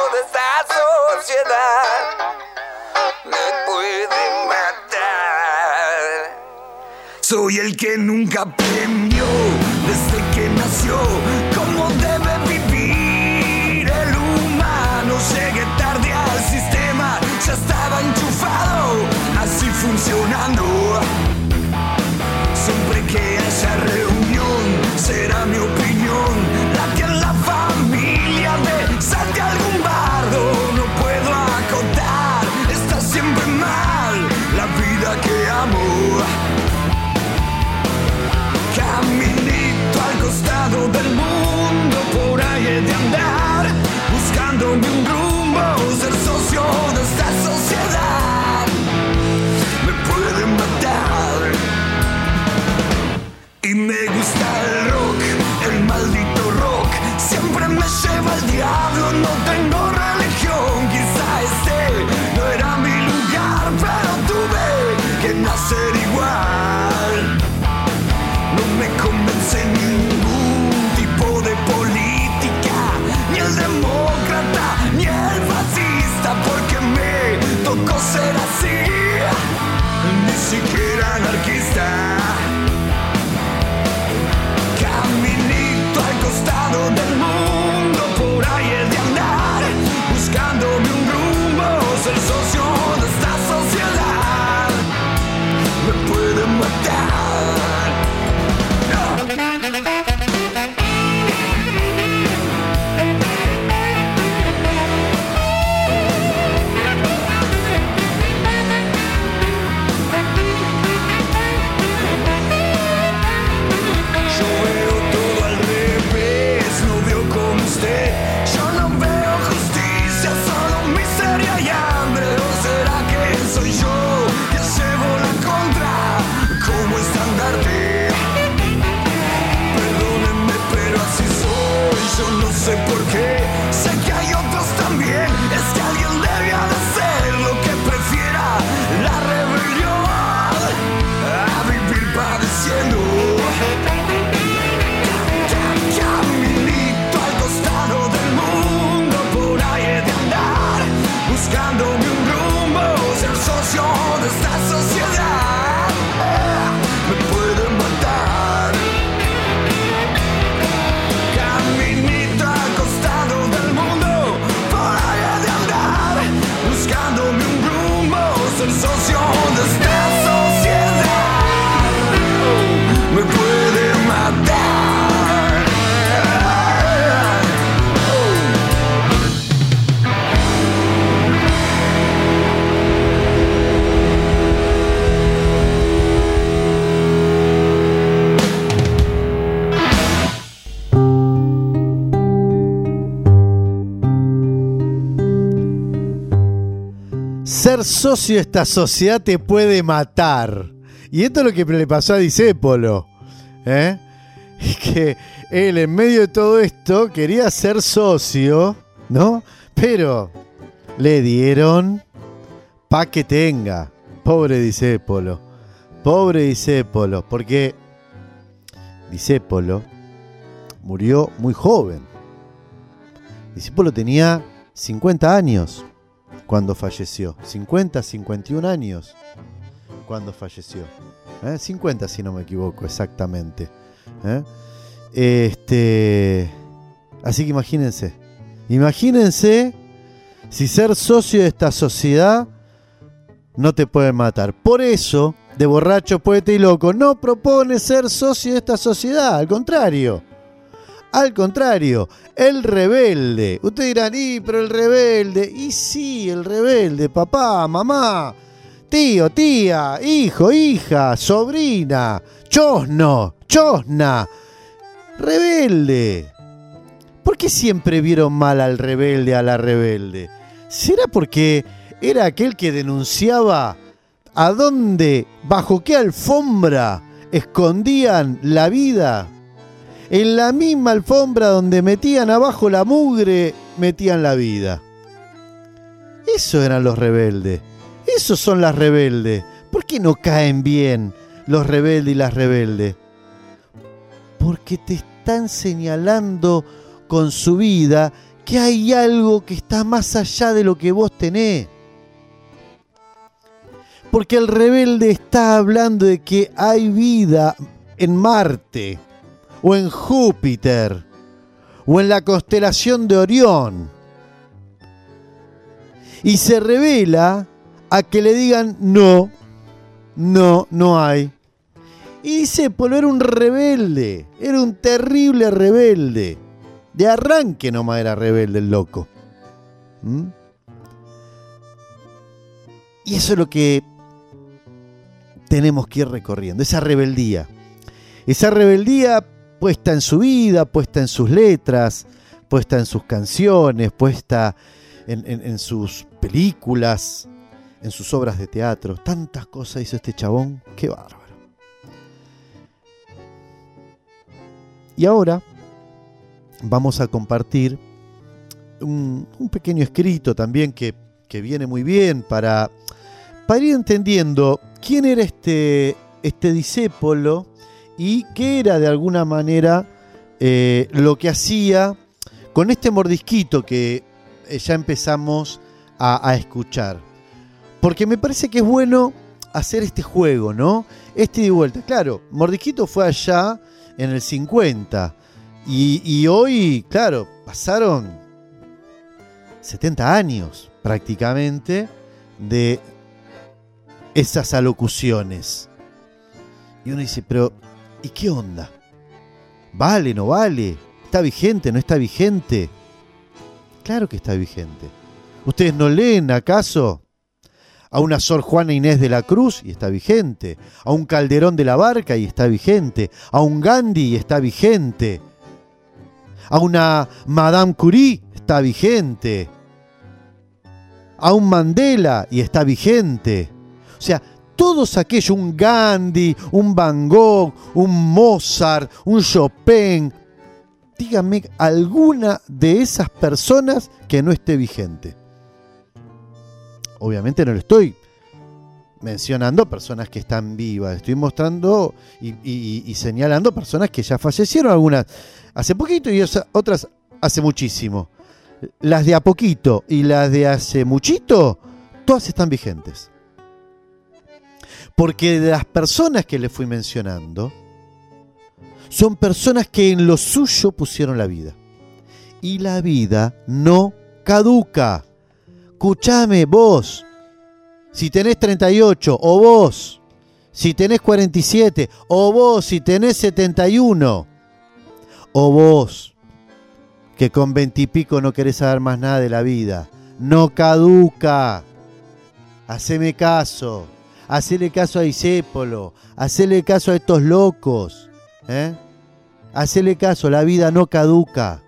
de esta sociedad me puede matar. Soy el que nunca aprendió desde que nació cómo debe vivir el humano. Llegué tarde al sistema, ya estaba enchufado, así funcionando. Siempre que haya reunión, será mi opinión la que en la familia me salte algún bardo. No puedo acotar, está siempre mal la vida que amo. Caminito al costado del mundo, por ahí he de andar, buscándome un rumbo, ser socio de esta sociedad. Me pueden matar. Y me gusta el rock, el maldito rock, siempre me lleva al diablo, no tengo religión. Quizá este no era mi lugar, pero tuve que nacer igual. No me convence ningún tipo de política, ni el demócrata, ni el fascista, porque me tocó ser así, ni siquiera anarquista. Caminito al costado del mundo, por ahí he de andar, buscándome un rumbo, ser socio de esta sociedad. Me pueden matar. No sé por qué, sé que hay otros también. Es que alguien debía de hacer lo que prefiera la rebelión a vivir padeciendo. Caminito al costado del mundo, por ahí he de andar, buscándome un rumbo, ser socio de esta sociedad. Me pueden matar. Caminito al costado del mundo, por ahí he de andar, buscándome un rumbo, ser socio de esta sociedad. Me puede matar. Ser socio de esta sociedad te puede matar. Y esto es lo que le pasó a Discépolo, ¿eh? Y que él, en medio de todo esto, quería ser socio, ¿no? Pero le dieron pa' que tenga. Pobre Discépolo. Pobre Discépolo. Porque Discépolo murió muy joven. Discépolo tenía cincuenta años cuando falleció. cincuenta, cincuenta y un años cuando falleció. ¿Eh? cincuenta, si no me equivoco, exactamente. ¿Eh? Este, así que imagínense. Imagínense si ser socio de esta sociedad no te puede matar. Por eso, De Borracho, Poeta y Loco no propone ser socio de esta sociedad. Al contrario. Al contrario, el rebelde. Ustedes dirán, y pero el rebelde. Y sí, el rebelde, papá, mamá, tío, tía, hijo, hija, sobrina, chosno, chosna. Rebelde. ¿Por qué siempre vieron mal al rebelde, a la rebelde? ¿Será porque era aquel que denunciaba a dónde, bajo qué alfombra escondían la vida? En la misma alfombra donde metían abajo la mugre, metían la vida. Esos eran los rebeldes. Esos son las rebeldes. ¿Por qué no caen bien los rebeldes y las rebeldes? Porque te están señalando con su vida que hay algo que está más allá de lo que vos tenés. Porque el rebelde está hablando de que hay vida en Marte, o en Júpiter, o en la constelación de Orión. Y se revela a que le digan no, no, no hay. Y Discépolo era un rebelde, era un terrible rebelde. De arranque nomás era rebelde el loco. ¿Mm? Y eso es lo que tenemos que ir recorriendo, esa rebeldía. Esa rebeldía puesta en su vida, puesta en sus letras, puesta en sus canciones, puesta en, en, en sus películas, en sus obras de teatro. Tantas cosas hizo este chabón, qué bárbaro. Y ahora vamos a compartir un, un pequeño escrito también que, que viene muy bien para, para ir entendiendo quién era este, este Discépolo y qué era de alguna manera eh, lo que hacía con este mordisquito que eh, ya empezamos a, a escuchar. Porque me parece que es bueno hacer este juego, ¿no? Este de vuelta. Claro, Mordisquito fue allá en el cincuenta. Y, y hoy, claro, pasaron setenta años prácticamente de esas alocuciones. Y uno dice, pero ¿y qué onda? ¿Vale, no vale? ¿Está vigente, no está vigente? Claro que está vigente. ¿Ustedes no leen acaso a una Sor Juana Inés de la Cruz y está vigente? A un Calderón de la Barca y está vigente. A un Gandhi y está vigente. A una Madame Curie está vigente. A un Mandela y está vigente. O sea, todos aquellos, un Gandhi, un Van Gogh, un Mozart, un Chopin. Díganme alguna de esas personas que no esté vigente. Obviamente no lo estoy mencionando personas que están vivas, estoy mostrando y, y, y señalando personas que ya fallecieron, algunas hace poquito y otras hace muchísimo. Las de a poquito y las de hace muchito, todas están vigentes. Porque de las personas que les fui mencionando, son personas que en lo suyo pusieron la vida. Y la vida no caduca. Escuchame vos, si tenés treinta y ocho, o vos, si tenés cuarenta y siete, o vos, si tenés setenta y uno, o vos, que con veinte y pico no querés saber más nada de la vida. No caduca. Haceme caso. Hacele caso a Discépolo. Hacele caso a estos locos. ¿Eh? Hacele caso, la vida no caduca.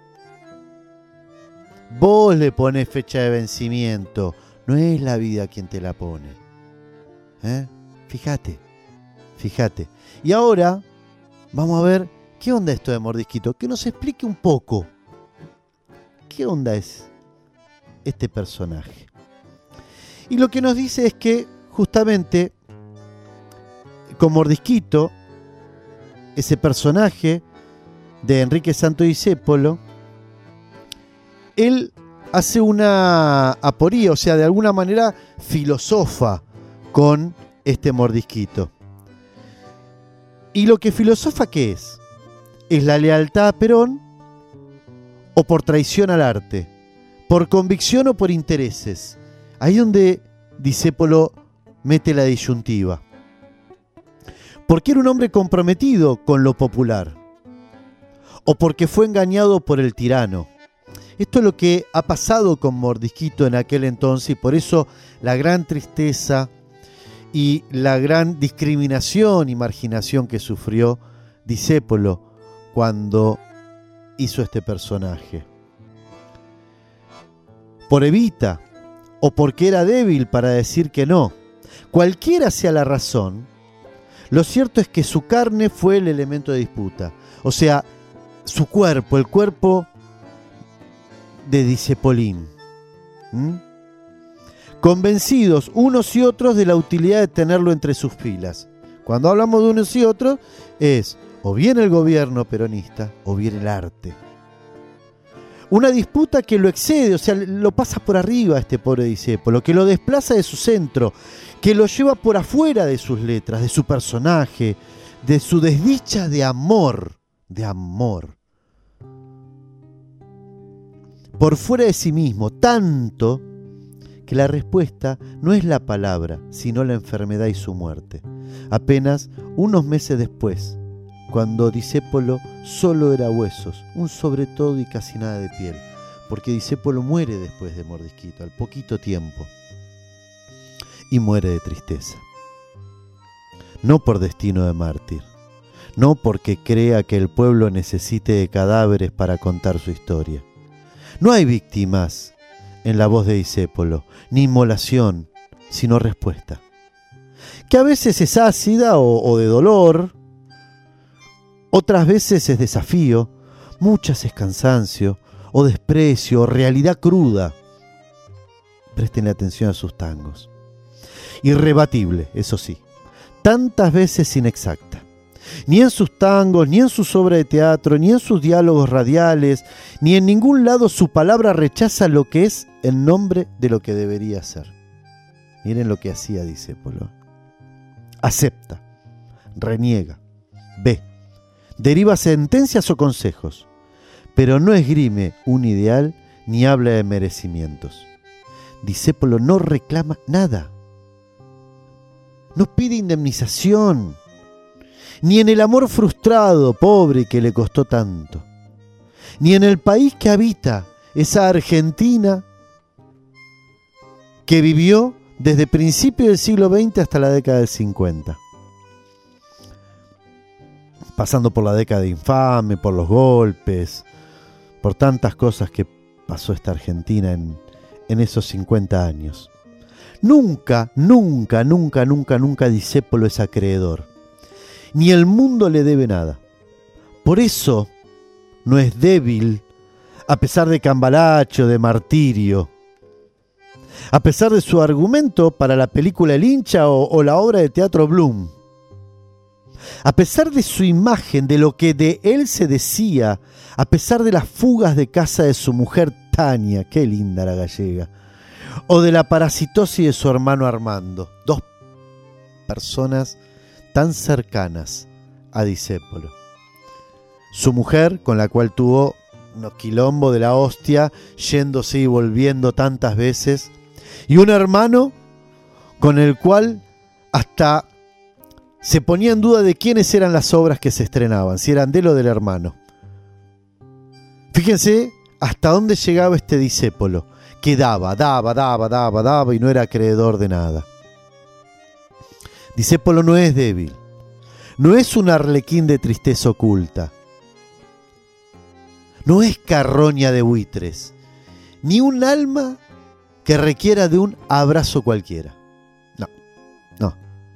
Vos le ponés fecha de vencimiento. No es la vida quien te la pone. ¿Eh? Fíjate. Fíjate. Y ahora vamos a ver qué onda esto de Mordisquito. Que nos explique un poco. ¿Qué onda es este personaje? Y lo que nos dice es que justamente con Mordisquito, ese personaje de Enrique Santo Discépolo, él hace una aporía, o sea, de alguna manera filosofa con este Mordisquito. ¿Y lo que filosofa qué es? ¿Es la lealtad a Perón o por traición al arte? ¿Por convicción o por intereses? Ahí donde Discépolo mete la disyuntiva. ¿Porque era un hombre comprometido con lo popular? ¿O porque fue engañado por el tirano? Esto es lo que ha pasado con Mordisquito en aquel entonces y por eso la gran tristeza y la gran discriminación y marginación que sufrió Discépolo cuando hizo este personaje. Por Evita o porque era débil para decir que no. Cualquiera sea la razón, lo cierto es que su carne fue el elemento de disputa. O sea, su cuerpo, el cuerpo de Discepolín. ¿Mm? Convencidos unos y otros de la utilidad de tenerlo entre sus filas. Cuando hablamos de unos y otros, es o bien el gobierno peronista o bien el arte. Una disputa que lo excede, o sea, lo pasa por arriba a este pobre Discépolo, que lo desplaza de su centro, que lo lleva por afuera de sus letras, de su personaje, de su desdicha de amor, de amor. Por fuera de sí mismo, tanto que la respuesta no es la palabra, sino la enfermedad y su muerte. Apenas unos meses después, cuando Discépolo solo era huesos, un sobre todo y casi nada de piel, porque Discépolo muere después de Mordisquito, al poquito tiempo, y muere de tristeza. No por destino de mártir, no porque crea que el pueblo necesite de cadáveres para contar su historia. No hay víctimas en la voz de Discépolo, ni inmolación, sino respuesta, que a veces es ácida o, o de dolor, otras veces es desafío, muchas es cansancio, o desprecio, o realidad cruda. Préstenle atención a sus tangos. Irrebatible, eso sí, tantas veces inexacta. Ni en sus tangos, ni en sus obras de teatro, ni en sus diálogos radiales, ni en ningún lado su palabra rechaza lo que es en nombre de lo que debería ser. Miren lo que hacía Discépolo. Acepta, reniega, ve, deriva sentencias o consejos, pero no esgrime un ideal ni habla de merecimientos. Discépolo no reclama nada, no pide indemnización, ni en el amor frustrado, pobre, que le costó tanto, ni en el país que habita, esa Argentina que vivió desde principios del siglo veinte hasta la década del cincuenta. Pasando por la década infame, por los golpes, por tantas cosas que pasó esta Argentina en, en esos cincuenta años. Nunca, nunca, nunca, nunca, nunca Discépolo es acreedor. Ni el mundo le debe nada. Por eso no es débil, a pesar de cambalacho, de martirio. A pesar de su argumento para la película El hincha o, o la obra de teatro Bloom. A pesar de su imagen, de lo que de él se decía, a pesar de las fugas de casa de su mujer Tania, qué linda la gallega, o de la parasitosis de su hermano Armando, dos personas tan cercanas a Discépolo. Su mujer, con la cual tuvo unos quilombos de la hostia, yéndose y volviendo tantas veces, y un hermano con el cual hasta se ponía en duda de quiénes eran las obras que se estrenaban, si eran de él o del hermano. Fíjense hasta dónde llegaba este Discépolo, que daba, daba, daba, daba, daba y no era acreedor de nada. Discépolo no es débil, no es un arlequín de tristeza oculta, no es carroña de buitres, ni un alma que requiera de un abrazo cualquiera. No, no.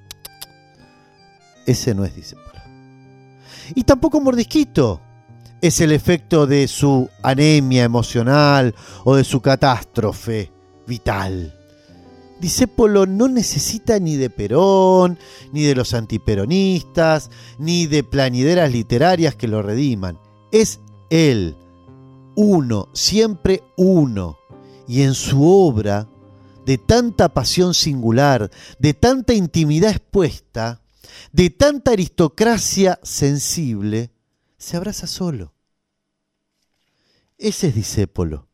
Ese no es Discépolo. Y tampoco Mordisquito es el efecto de su anemia emocional o de su catástrofe vital. Discépolo no necesita ni de Perón, ni de los antiperonistas, ni de plañideras literarias que lo rediman. Es él, uno, siempre uno. Y en su obra, de tanta pasión singular, de tanta intimidad expuesta, de tanta aristocracia sensible, se abraza solo. Ese es Discépolo.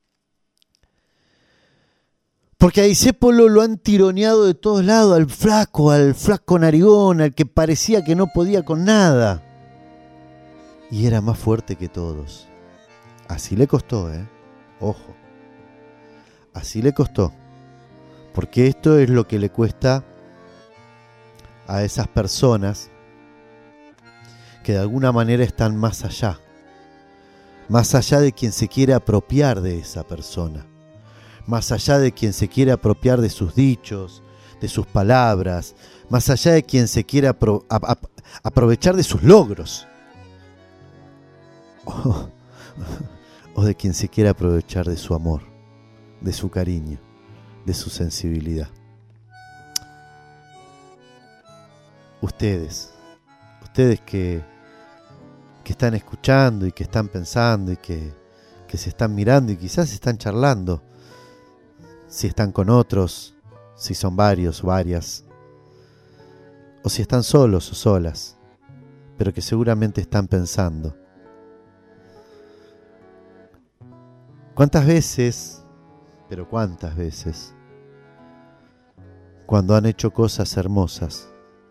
Porque a Discépolo lo han tironeado de todos lados, al flaco, al flaco narigón, al que parecía que no podía con nada. Y era más fuerte que todos. Así le costó, ¿eh? Ojo. Así le costó. Porque esto es lo que le cuesta a esas personas que de alguna manera están más allá. Más allá de quien se quiere apropiar de esa persona. Más allá de quien se quiere apropiar de sus dichos, de sus palabras. Más allá de quien se quiere apro- a- a- aprovechar de sus logros. O, o de quien se quiere aprovechar de su amor, de su cariño, de su sensibilidad. Ustedes, ustedes que, que están escuchando y que están pensando y que, que que se están mirando y quizás están charlando, si están con otros, si son varios o varias, o si están solos o solas, pero que seguramente están pensando. ¿Cuántas veces, pero cuántas veces, cuando han hecho cosas hermosas,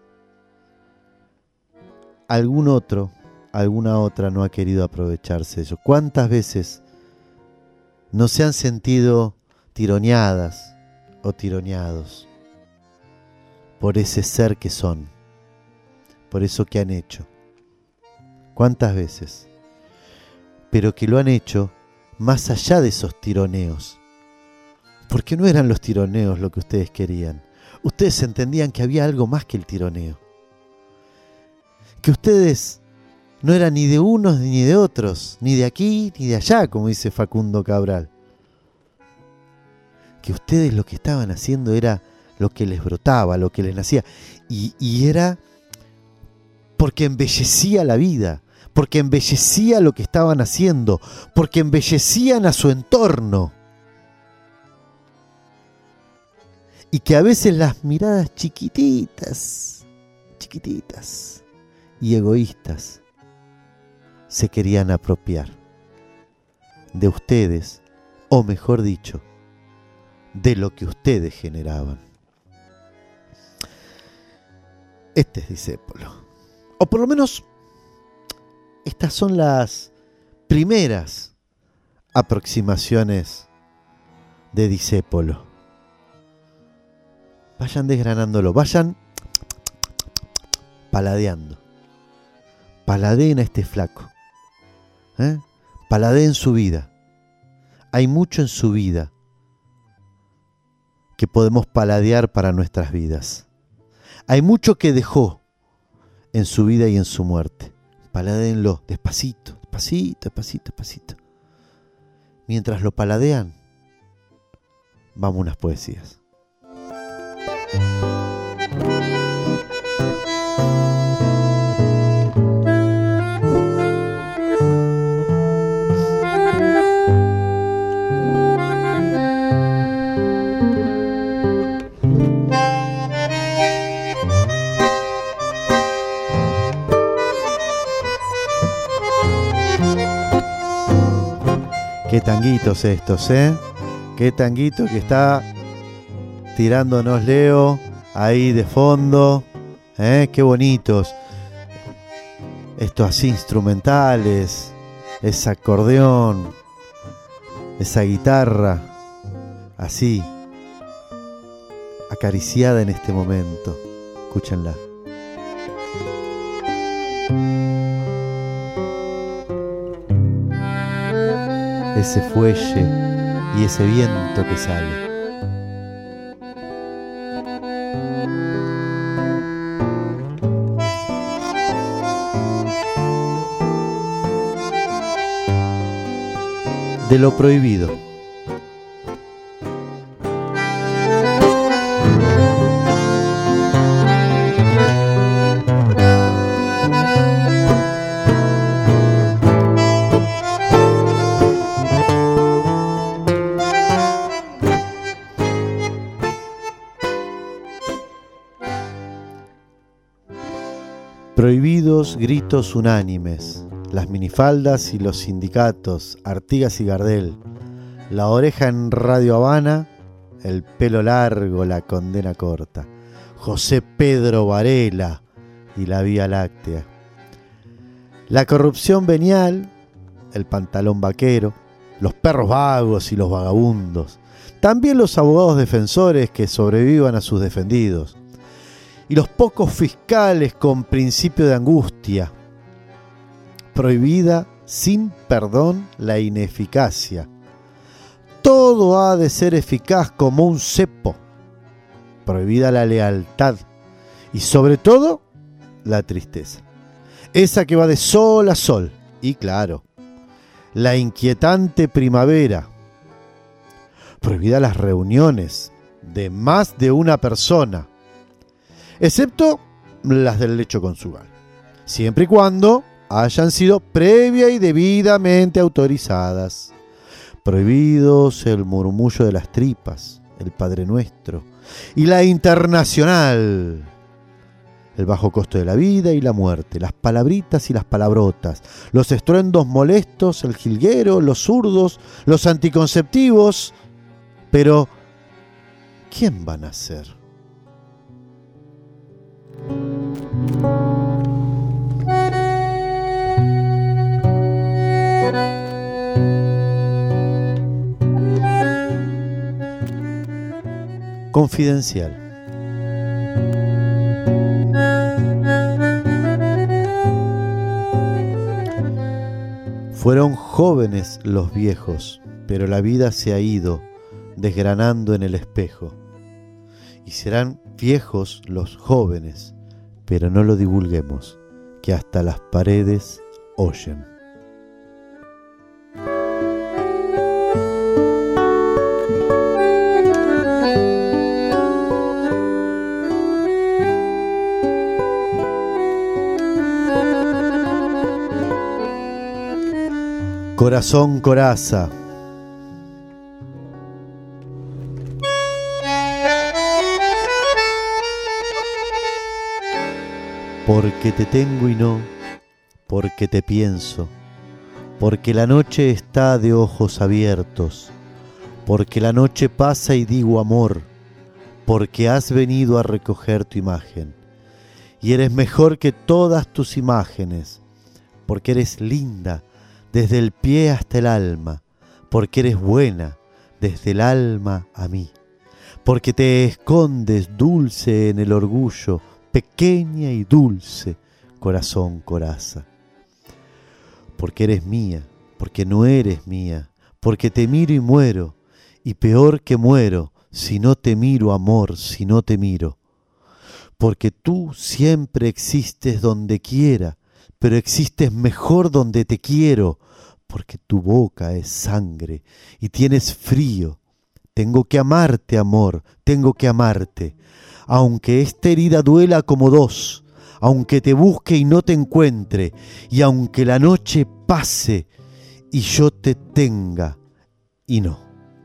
algún otro, alguna otra no ha querido aprovecharse de eso? ¿Cuántas veces no se han sentido tironeadas o tironeados por ese ser que son, por eso que han hecho? ¿Cuántas veces? Pero que lo han hecho más allá de esos tironeos, porque no eran los tironeos lo que ustedes querían. Ustedes entendían que había algo más que el tironeo, que ustedes no eran ni de unos ni de otros, ni de aquí ni de allá, como dice Facundo Cabral, que ustedes lo que estaban haciendo era lo que les brotaba, lo que les nacía, y, y era porque embellecía la vida, porque embellecía lo que estaban haciendo, porque embellecían a su entorno. Y que a veces las miradas chiquititas, chiquititas y egoístas se querían apropiar de ustedes, o mejor dicho, de lo que ustedes generaban. Este es Discépolo. O por lo menos, estas son las primeras aproximaciones de Discépolo. Vayan desgranándolo, vayan paladeando. Paladeen a este flaco. ¿Eh? Paladeen su vida. Hay mucho en su vida que podemos paladear para nuestras vidas. Hay mucho que dejó en su vida y en su muerte. Paladéenlo despacito, despacito, despacito, despacito. Mientras lo paladean, vamos a unas poesías. Qué tanguitos estos, ¿eh? Qué tanguito que está tirándonos Leo ahí de fondo, ¿eh? Qué bonitos. Estos así instrumentales, ese acordeón, esa guitarra, así, acariciada en este momento. Escúchenla. Ese fuelle y ese viento que sale. De lo prohibido. Prohibidos gritos unánimes, las minifaldas y los sindicatos, Artigas y Gardel, la oreja en Radio Habana, el pelo largo, la condena corta, José Pedro Varela y la Vía Láctea, la corrupción venial, el pantalón vaquero, los perros vagos y los vagabundos, también los abogados defensores que sobrevivan a sus defendidos, y los pocos fiscales con principio de angustia. Prohibida sin perdón la ineficacia. Todo ha de ser eficaz como un cepo. Prohibida la lealtad y sobre todo la tristeza. Esa que va de sol a sol. Y claro, la inquietante primavera. Prohibida las reuniones de más de una persona, excepto las del lecho conjugal, siempre y cuando hayan sido previa y debidamente autorizadas. prohibidos el murmullo de las tripas, el Padre Nuestro, y la internacional, el bajo costo de la vida y la muerte, las palabritas y las palabrotas, los estruendos molestos, el jilguero, los zurdos, los anticonceptivos. Pero, ¿quién van a ser? Confidencial. Fueron jóvenes los viejos, pero la vida se ha ido desgranando en el espejo. Y serán viejos los jóvenes, pero no lo divulguemos, que hasta las paredes oyen. Corazón coraza. Porque te tengo y no, porque te pienso, porque la noche está de ojos abiertos, porque la noche pasa y digo amor, porque has venido a recoger tu imagen, y eres mejor que todas tus imágenes, porque eres linda desde el pie hasta el alma, porque eres buena desde el alma a mí, porque te escondes dulce en el orgullo, pequeña y dulce, corazón coraza. Porque eres mía, porque no eres mía, porque te miro y muero, y peor que muero, si no te miro, amor, si no te miro. Porque tú siempre existes donde quiera, pero existes mejor donde te quiero, porque tu boca es sangre y tienes frío. Tengo que amarte, amor, tengo que amarte, aunque esta herida duela como dos, aunque te busque y no te encuentre, y aunque la noche pase y yo te tenga y no.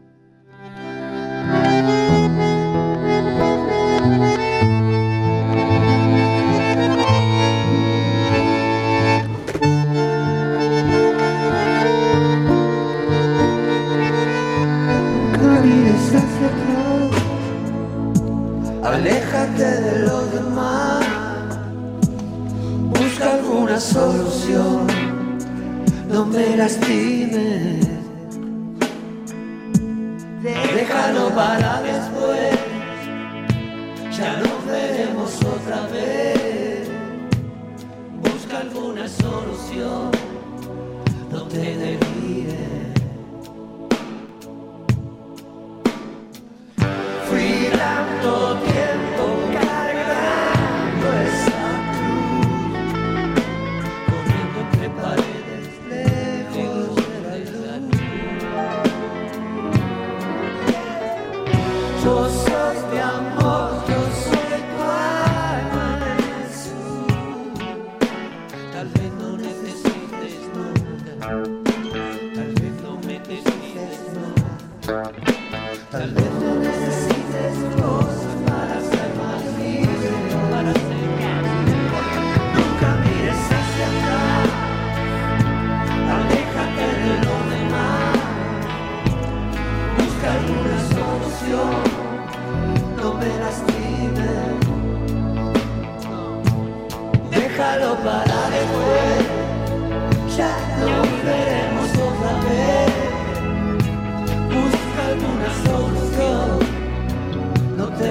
Aléjate de los demás, busca alguna solución, no me lastimes, déjalo para después, ya nos veremos otra vez, busca alguna solución, no te delires. Fui tanto tiempo cargando esa cruz, corriendo entre paredes lejos de la luz. Yo soy mi amor, yo soy tu alma en Jesús. Tal vez no necesites nunca, tal vez no me necesites nunca, tal vez no necesites cosas para ser más libre, para ser más libre. Nunca mires hacia atrás, aléjate de lo demás, busca alguna solución, no me lastimes, déjalo para después, ya nos veremos otra vez, busca alguna solución, no te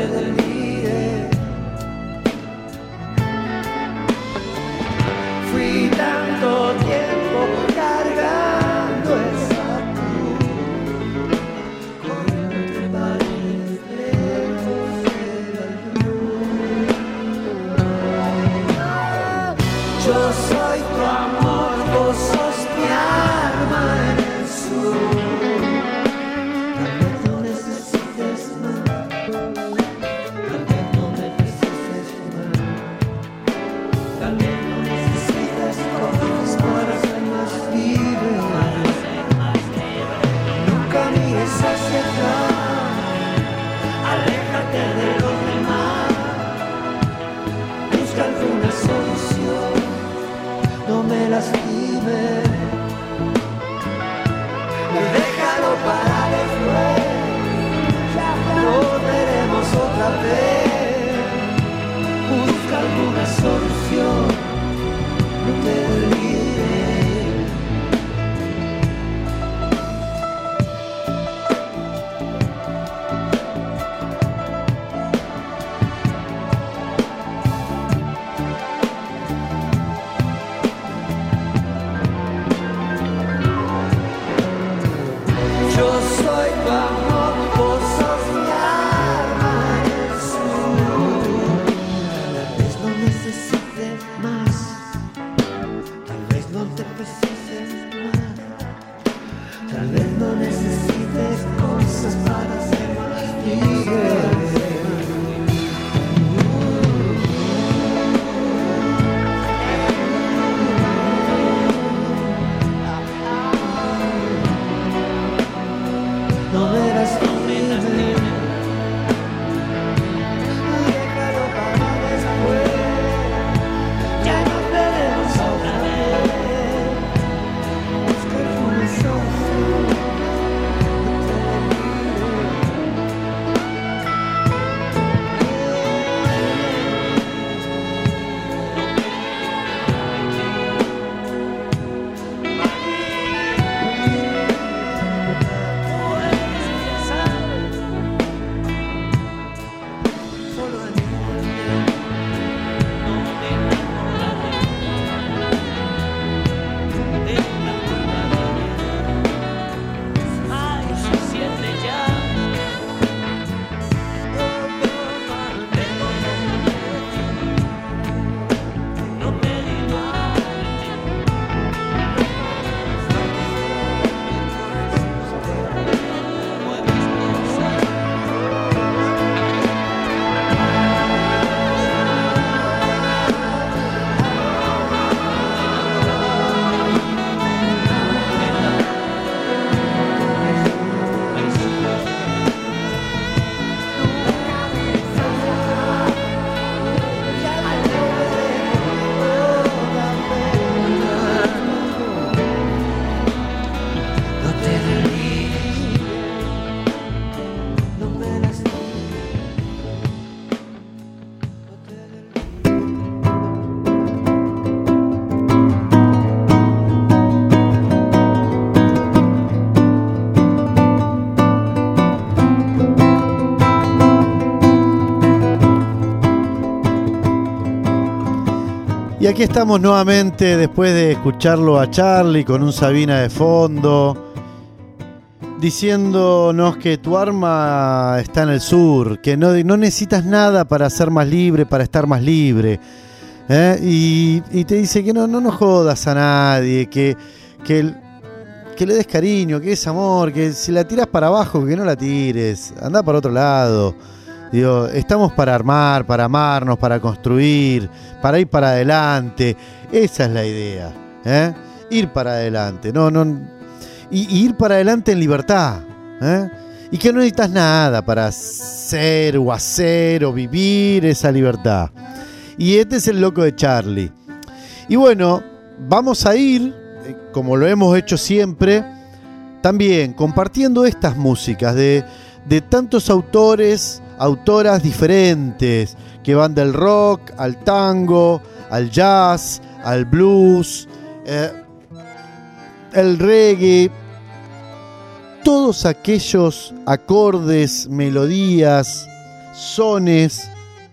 Y aquí estamos nuevamente después de escucharlo a Charlie con un Sabina de fondo, diciéndonos que tu arma está en el sur, que no, no necesitas nada para ser más libre, para estar más libre. ¿eh? Y, y te dice que no, no nos jodas a nadie, que, que, que le des cariño, que es amor, que si la tiras para abajo, que no la tires, anda para otro lado. Digo, estamos para armar, para amarnos, para construir, para ir para adelante. Esa es la idea, ¿eh? Ir para adelante, no, no, y, y ir para adelante en libertad, ¿eh? Y que no necesitas nada para ser o hacer o vivir esa libertad. Y este es el loco de Charlie. Y bueno, vamos a ir, como lo hemos hecho siempre, también compartiendo estas músicas de, de tantos autores, autoras diferentes, que van del rock al tango, al jazz, al blues, eh, el reggae, todos aquellos acordes, melodías, sones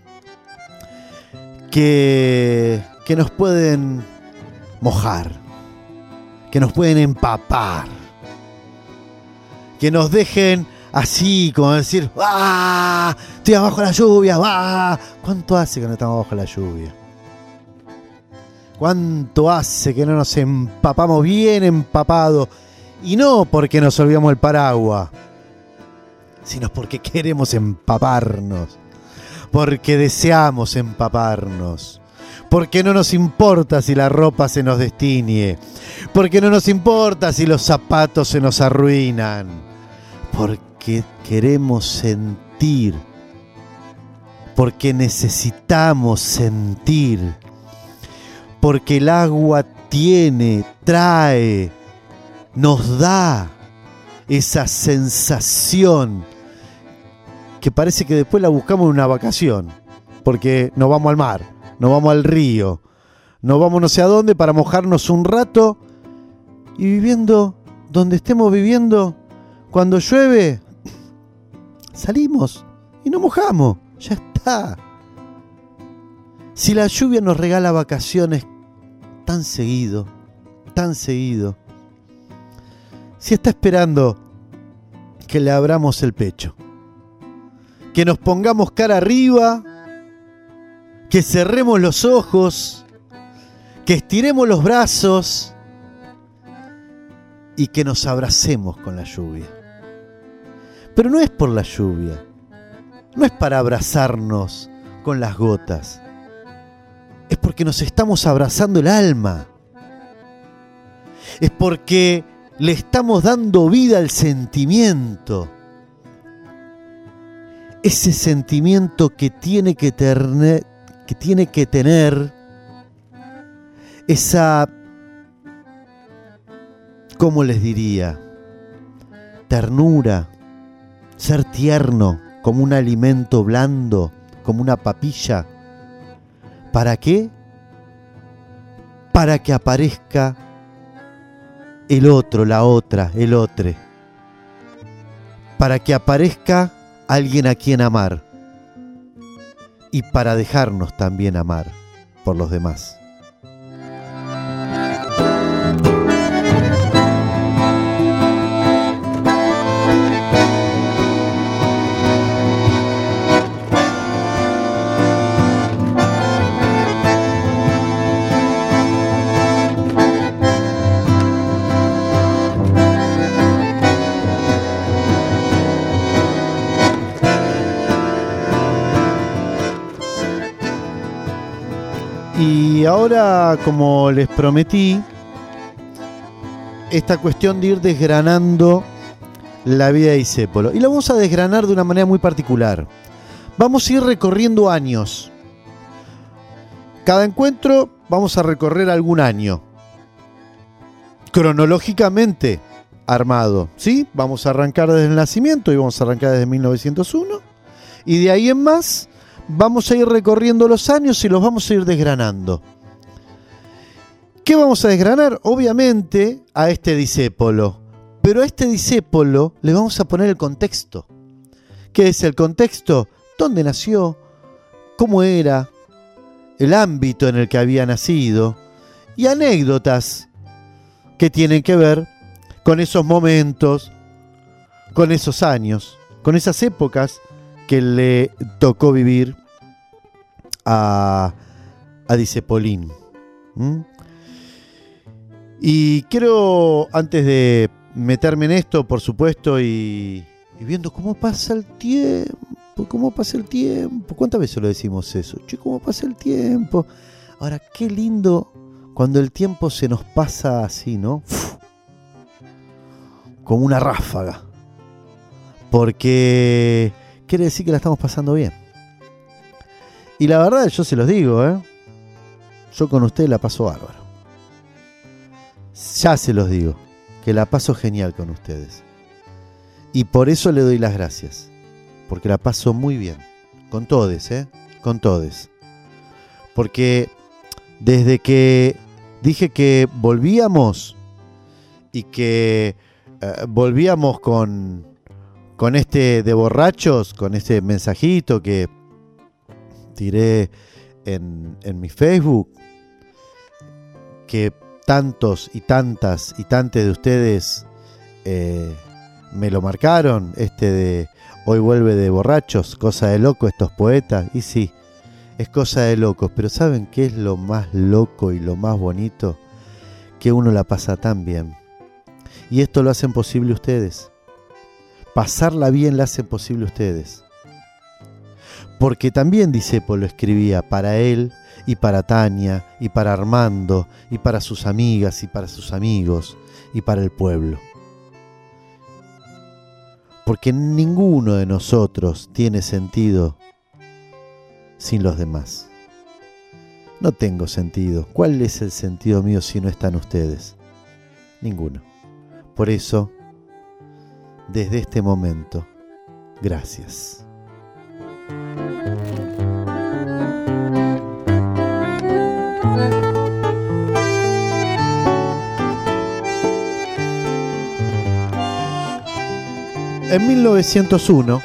que, que nos pueden mojar, que nos pueden empapar, que nos dejen así, como decir, ¡ah! Estoy abajo de la lluvia, ¡ah! ¿Cuánto hace que no estamos abajo de la lluvia? ¿Cuánto hace que no nos empapamos bien empapados? Y no porque nos olvidamos el paraguas, sino porque queremos empaparnos, porque deseamos empaparnos, porque no nos importa si la ropa se nos destiñe, porque no nos importa si los zapatos se nos arruinan, porque queremos sentir, porque necesitamos sentir, porque el agua tiene, trae, nos da esa sensación que parece que después la buscamos en una vacación, porque nos vamos al mar, nos vamos al río, nos vamos no sé a dónde para mojarnos un rato y viviendo donde estemos viviendo, cuando llueve, salimos y nos mojamos, ya está. Si la lluvia nos regala vacaciones tan seguido, tan seguido, si está esperando que le abramos el pecho, que nos pongamos cara arriba, que cerremos los ojos, que estiremos los brazos y que nos abracemos con la lluvia. Pero no es por la lluvia, no es para abrazarnos con las gotas, es porque nos estamos abrazando el alma, es porque le estamos dando vida al sentimiento, ese sentimiento que tiene que tener, que tiene que tener esa, ¿cómo les diría? Ternura, ser tierno, como un alimento blando, como una papilla. ¿Para qué? Para que aparezca el otro, la otra, el otro. Para que aparezca alguien a quien amar. Y para dejarnos también amar por los demás. Y ahora, como les prometí, esta cuestión de ir desgranando la vida de Discépolo. Y la vamos a desgranar de una manera muy particular. Vamos a ir recorriendo años. Cada encuentro vamos a recorrer algún año. Cronológicamente armado, ¿sí? Vamos a arrancar desde el nacimiento y vamos a arrancar desde mil novecientos uno. Y de ahí en más vamos a ir recorriendo los años y los vamos a ir desgranando. ¿Qué vamos a desgranar? Obviamente a este Discépolo. Pero a este Discépolo le vamos a poner el contexto. ¿Qué es el contexto? ¿Dónde nació? ¿Cómo era? el ámbito en el que había nacido y anécdotas que tienen que ver con esos momentos, con esos años, con esas épocas que le tocó vivir a, a Discepolín. ¿Mm? Y quiero, antes de meterme en esto, por supuesto, y, y viendo cómo pasa el tiempo, cómo pasa el tiempo, ¿cuántas veces lo decimos eso? Che, cómo pasa el tiempo. Ahora, qué lindo cuando el tiempo se nos pasa así, ¿no? Uf, como una ráfaga. Porque quiere decir que la estamos pasando bien. Y la verdad, yo se los digo, ¿eh? Yo con ustedes la paso bárbaro. Ya se los digo, que la paso genial con ustedes. Y por eso le doy las gracias. Porque la paso muy bien. Con todes, ¿eh? Con todes. Porque desde que dije que volvíamos y que eh, volvíamos con, con este de borrachos, con este mensajito que tiré en, en mi Facebook, que tantos y tantas y tantas de ustedes eh, me lo marcaron, este de hoy vuelve de borrachos, cosa de loco estos poetas. Y sí, es cosa de locos, pero ¿saben qué es lo más loco y lo más bonito? Que uno la pasa tan bien. Y esto lo hacen posible ustedes. Pasarla bien la hacen posible ustedes. Porque también Discépolo escribía para él y para Tania y para Armando y para sus amigas y para sus amigos y para el pueblo. Porque ninguno de nosotros tiene sentido sin los demás. No tengo sentido. ¿Cuál es el sentido mío si no están ustedes? Ninguno. Por eso, desde este momento, gracias. En mil novecientos uno,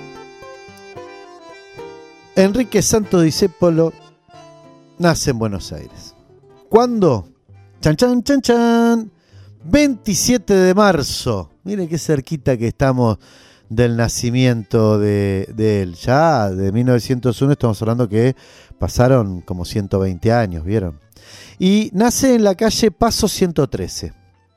Enrique Santo Discépolo nace en Buenos Aires. ¿Cuándo? Chan, chan, chan, chan. veintisiete de marzo. Miren qué cerquita que estamos del nacimiento de, de él. Ya de mil novecientos uno estamos hablando que pasaron como ciento veinte años, ¿vieron? Y nace en la calle Paso ciento trece.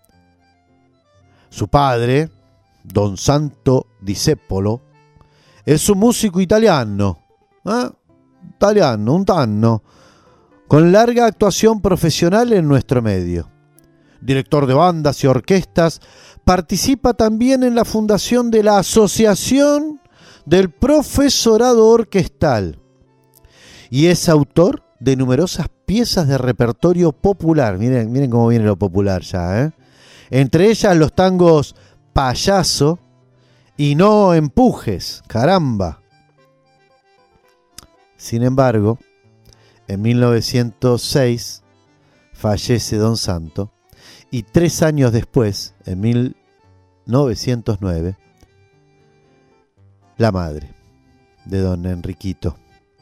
Su padre, Don Santo Discépolo, es un músico italiano, ¿eh? italiano, un tanno, con larga actuación profesional en nuestro medio. Director de bandas y orquestas, participa también en la fundación de la Asociación del Profesorado Orquestal y es autor de numerosas piezas de repertorio popular. Miren, miren cómo viene lo popular ya, ¿eh? Entre ellas los tangos Payaso y No Empujes, caramba. Sin embargo, en mil novecientos seis fallece Don Santo y tres años después, en mil novecientos nueve, la madre de Don Enriquito,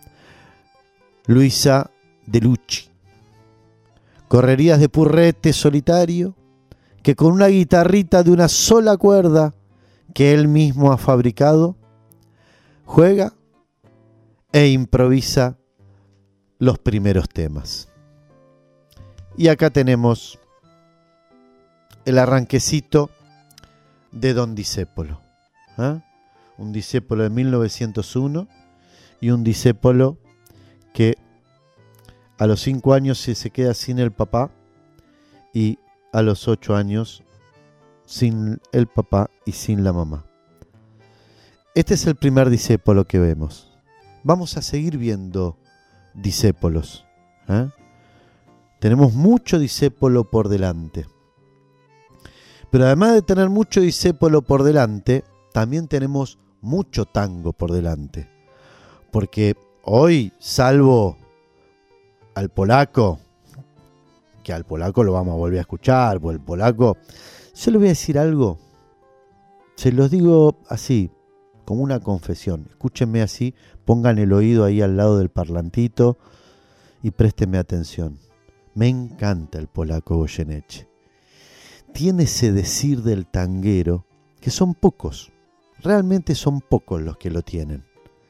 Luisa de Lucci, correrías de purrete solitario que con una guitarrita de una sola cuerda que él mismo ha fabricado, juega e improvisa los primeros temas. Y acá tenemos el arranquecito de Don Discépolo, ¿eh? Un Discépolo de mil novecientos uno y un Discépolo que a los cinco años se, se queda sin el papá y a los ocho años sin el papá y sin la mamá. Este es el primer Discépolo que vemos. Vamos a seguir viendo Discépolos, ¿eh? Tenemos mucho Discépolo por delante. Pero además de tener mucho Discépolo por delante, también tenemos mucho tango por delante. Porque hoy, salvo al polaco, que al polaco lo vamos a volver a escuchar, porque el polaco, yo les voy a decir algo, se los digo así, como una confesión. Escúchenme así, pongan el oído ahí al lado del parlantito y présteme atención. Me encanta el polaco Goyeneche. Tiene ese decir del tanguero que son pocos, realmente son pocos los que lo tienen.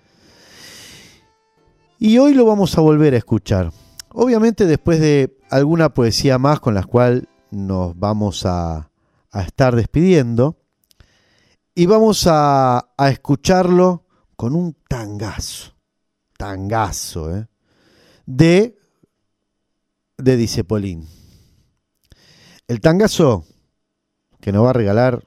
Y hoy lo vamos a volver a escuchar. Obviamente después de alguna poesía más con la cual nos vamos a, a estar despidiendo. Y vamos a, a escucharlo con un tangazo, tangazo, ¿eh? de, de Di Cepolín. El tangazo que nos va a regalar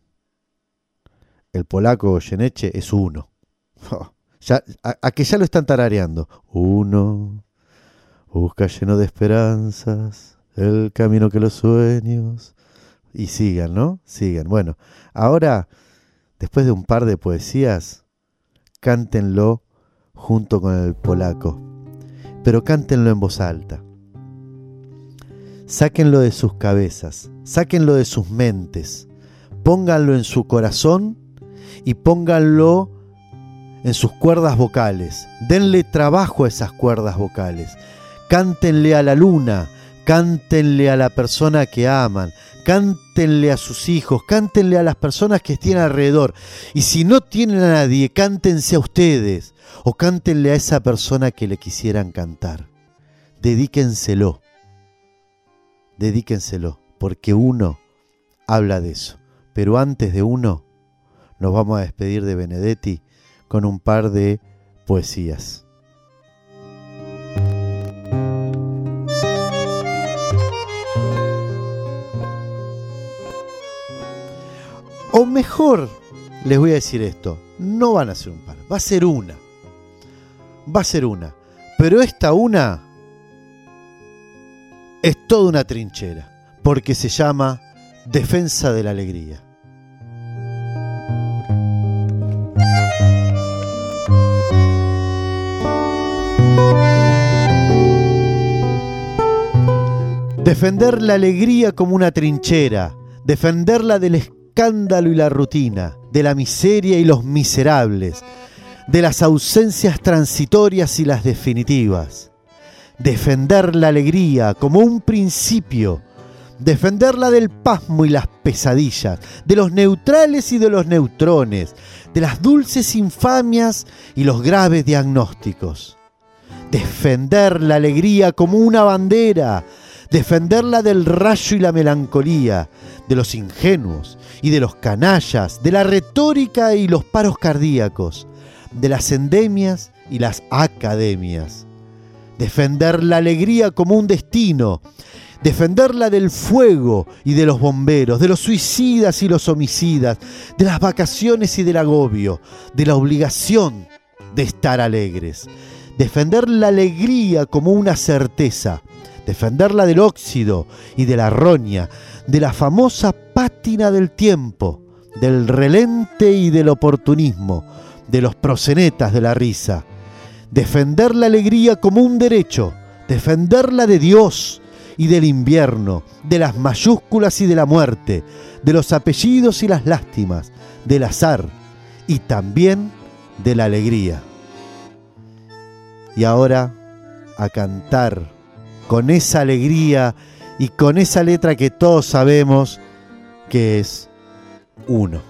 el polaco Goyeneche es uno. Oh, ya, a, a que ya lo están tarareando. Uno busca lleno de esperanzas el camino que los sueños... Y sigan, ¿no? Sigan. Bueno, ahora, después de un par de poesías, cántenlo junto con el polaco. Pero cántenlo en voz alta. Sáquenlo de sus cabezas, sáquenlo de sus mentes, pónganlo en su corazón y pónganlo en sus cuerdas vocales. Denle trabajo a esas cuerdas vocales. Cántenle a la luna, cántenle a la persona que aman, cántenle a sus hijos, cántenle a las personas que estén alrededor. Y si no tienen a nadie, cántense a ustedes o cántenle a esa persona que le quisieran cantar. Dedíquenselo, dedíquenselo, porque uno habla de eso. Pero antes de uno, nos vamos a despedir de Benedetti con un par de poesías. O mejor, les voy a decir esto, no van a ser un par, va a ser una. Va a ser una. Pero esta una es toda una trinchera, porque se llama Defensa de la Alegría. Defender la alegría como una trinchera, defenderla del escándalo y la rutina, de la miseria y los miserables, de las ausencias transitorias y las definitivas. Defender la alegría como un principio, defenderla del pasmo y las pesadillas, de los neutrales y de los neutrones, de las dulces infamias y los graves diagnósticos. Defender la alegría como una bandera, defenderla del rayo y la melancolía, de los ingenuos y de los canallas, de la retórica y los paros cardíacos, de las endemias y las academias. Defender la alegría como un destino, defenderla del fuego y de los bomberos, de los suicidas y los homicidas, de las vacaciones y del agobio, de la obligación de estar alegres. Defender la alegría como una certeza, defenderla del óxido y de la roña, de la famosa pátina del tiempo, del relente y del oportunismo, de los prosenetas de la risa. Defender la alegría como un derecho, defenderla de Dios y del invierno, de las mayúsculas y de la muerte, de los apellidos y las lástimas, del azar y también de la alegría. Y ahora a cantar con esa alegría y con esa letra que todos sabemos que es uno.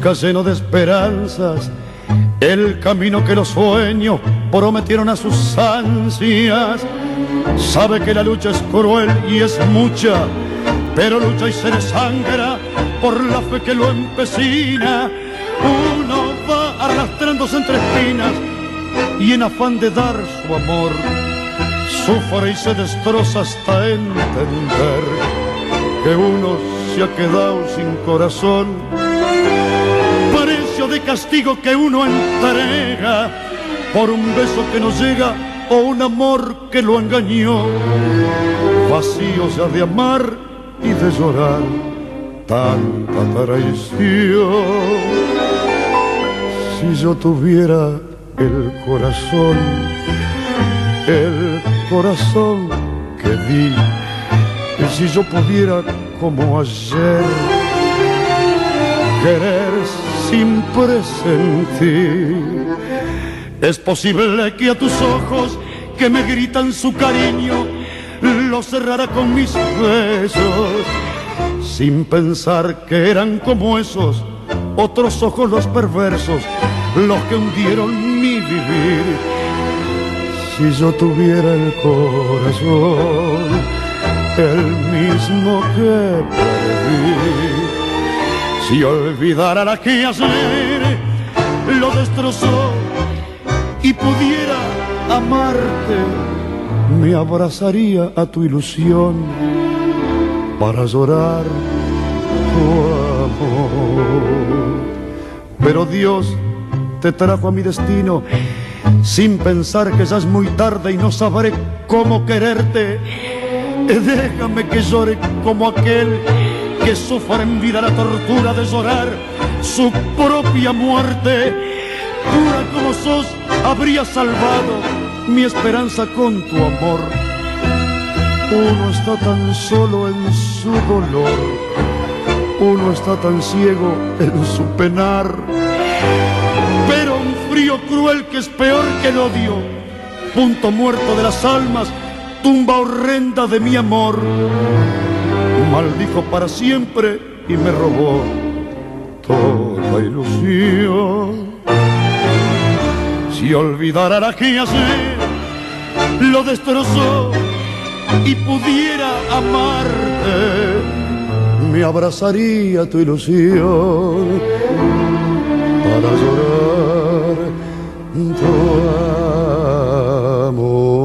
nunca lleno de esperanzas, el camino que los sueños prometieron a sus ansias. Sabe que la lucha es cruel y es mucha, pero lucha y se desangra por la fe que lo empecina. Uno va arrastrándose entre espinas y en afán de dar su amor sufre y se destroza hasta entender que uno se ha quedado sin corazón. Precio de castigo que uno entrega por un beso que no llega o un amor que lo engañó. Vacío ya de amar y de llorar tanta traición. Si yo tuviera el corazón, el corazón que di, y si yo pudiera como ayer querer sin presentir, es posible que a tus ojos que me gritan su cariño los cerrara con mis besos, sin pensar que eran como esos otros ojos los perversos, los que hundieron mi vivir. Si yo tuviera el corazón, el mismo que perdí, si olvidara la que ayer lo destrozó y pudiera amarte, me abrazaría a tu ilusión para llorar tu amor. Pero Dios te trajo a mi destino sin pensar que ya es muy tarde y no sabré cómo quererte. Déjame que llore como aquel que sufre en vida la tortura de llorar su propia muerte. Dura como sos, habría salvado mi esperanza con tu amor. Uno está tan solo en su dolor, uno está tan ciego en su penar, pero un frío cruel que es peor que el odio, punto muerto de las almas, tumba horrenda de mi amor, maldijo para siempre y me robó toda ilusión. Si olvidara la que ayer lo destrozó y pudiera amarte, me abrazaría tu ilusión para llorar tu amor.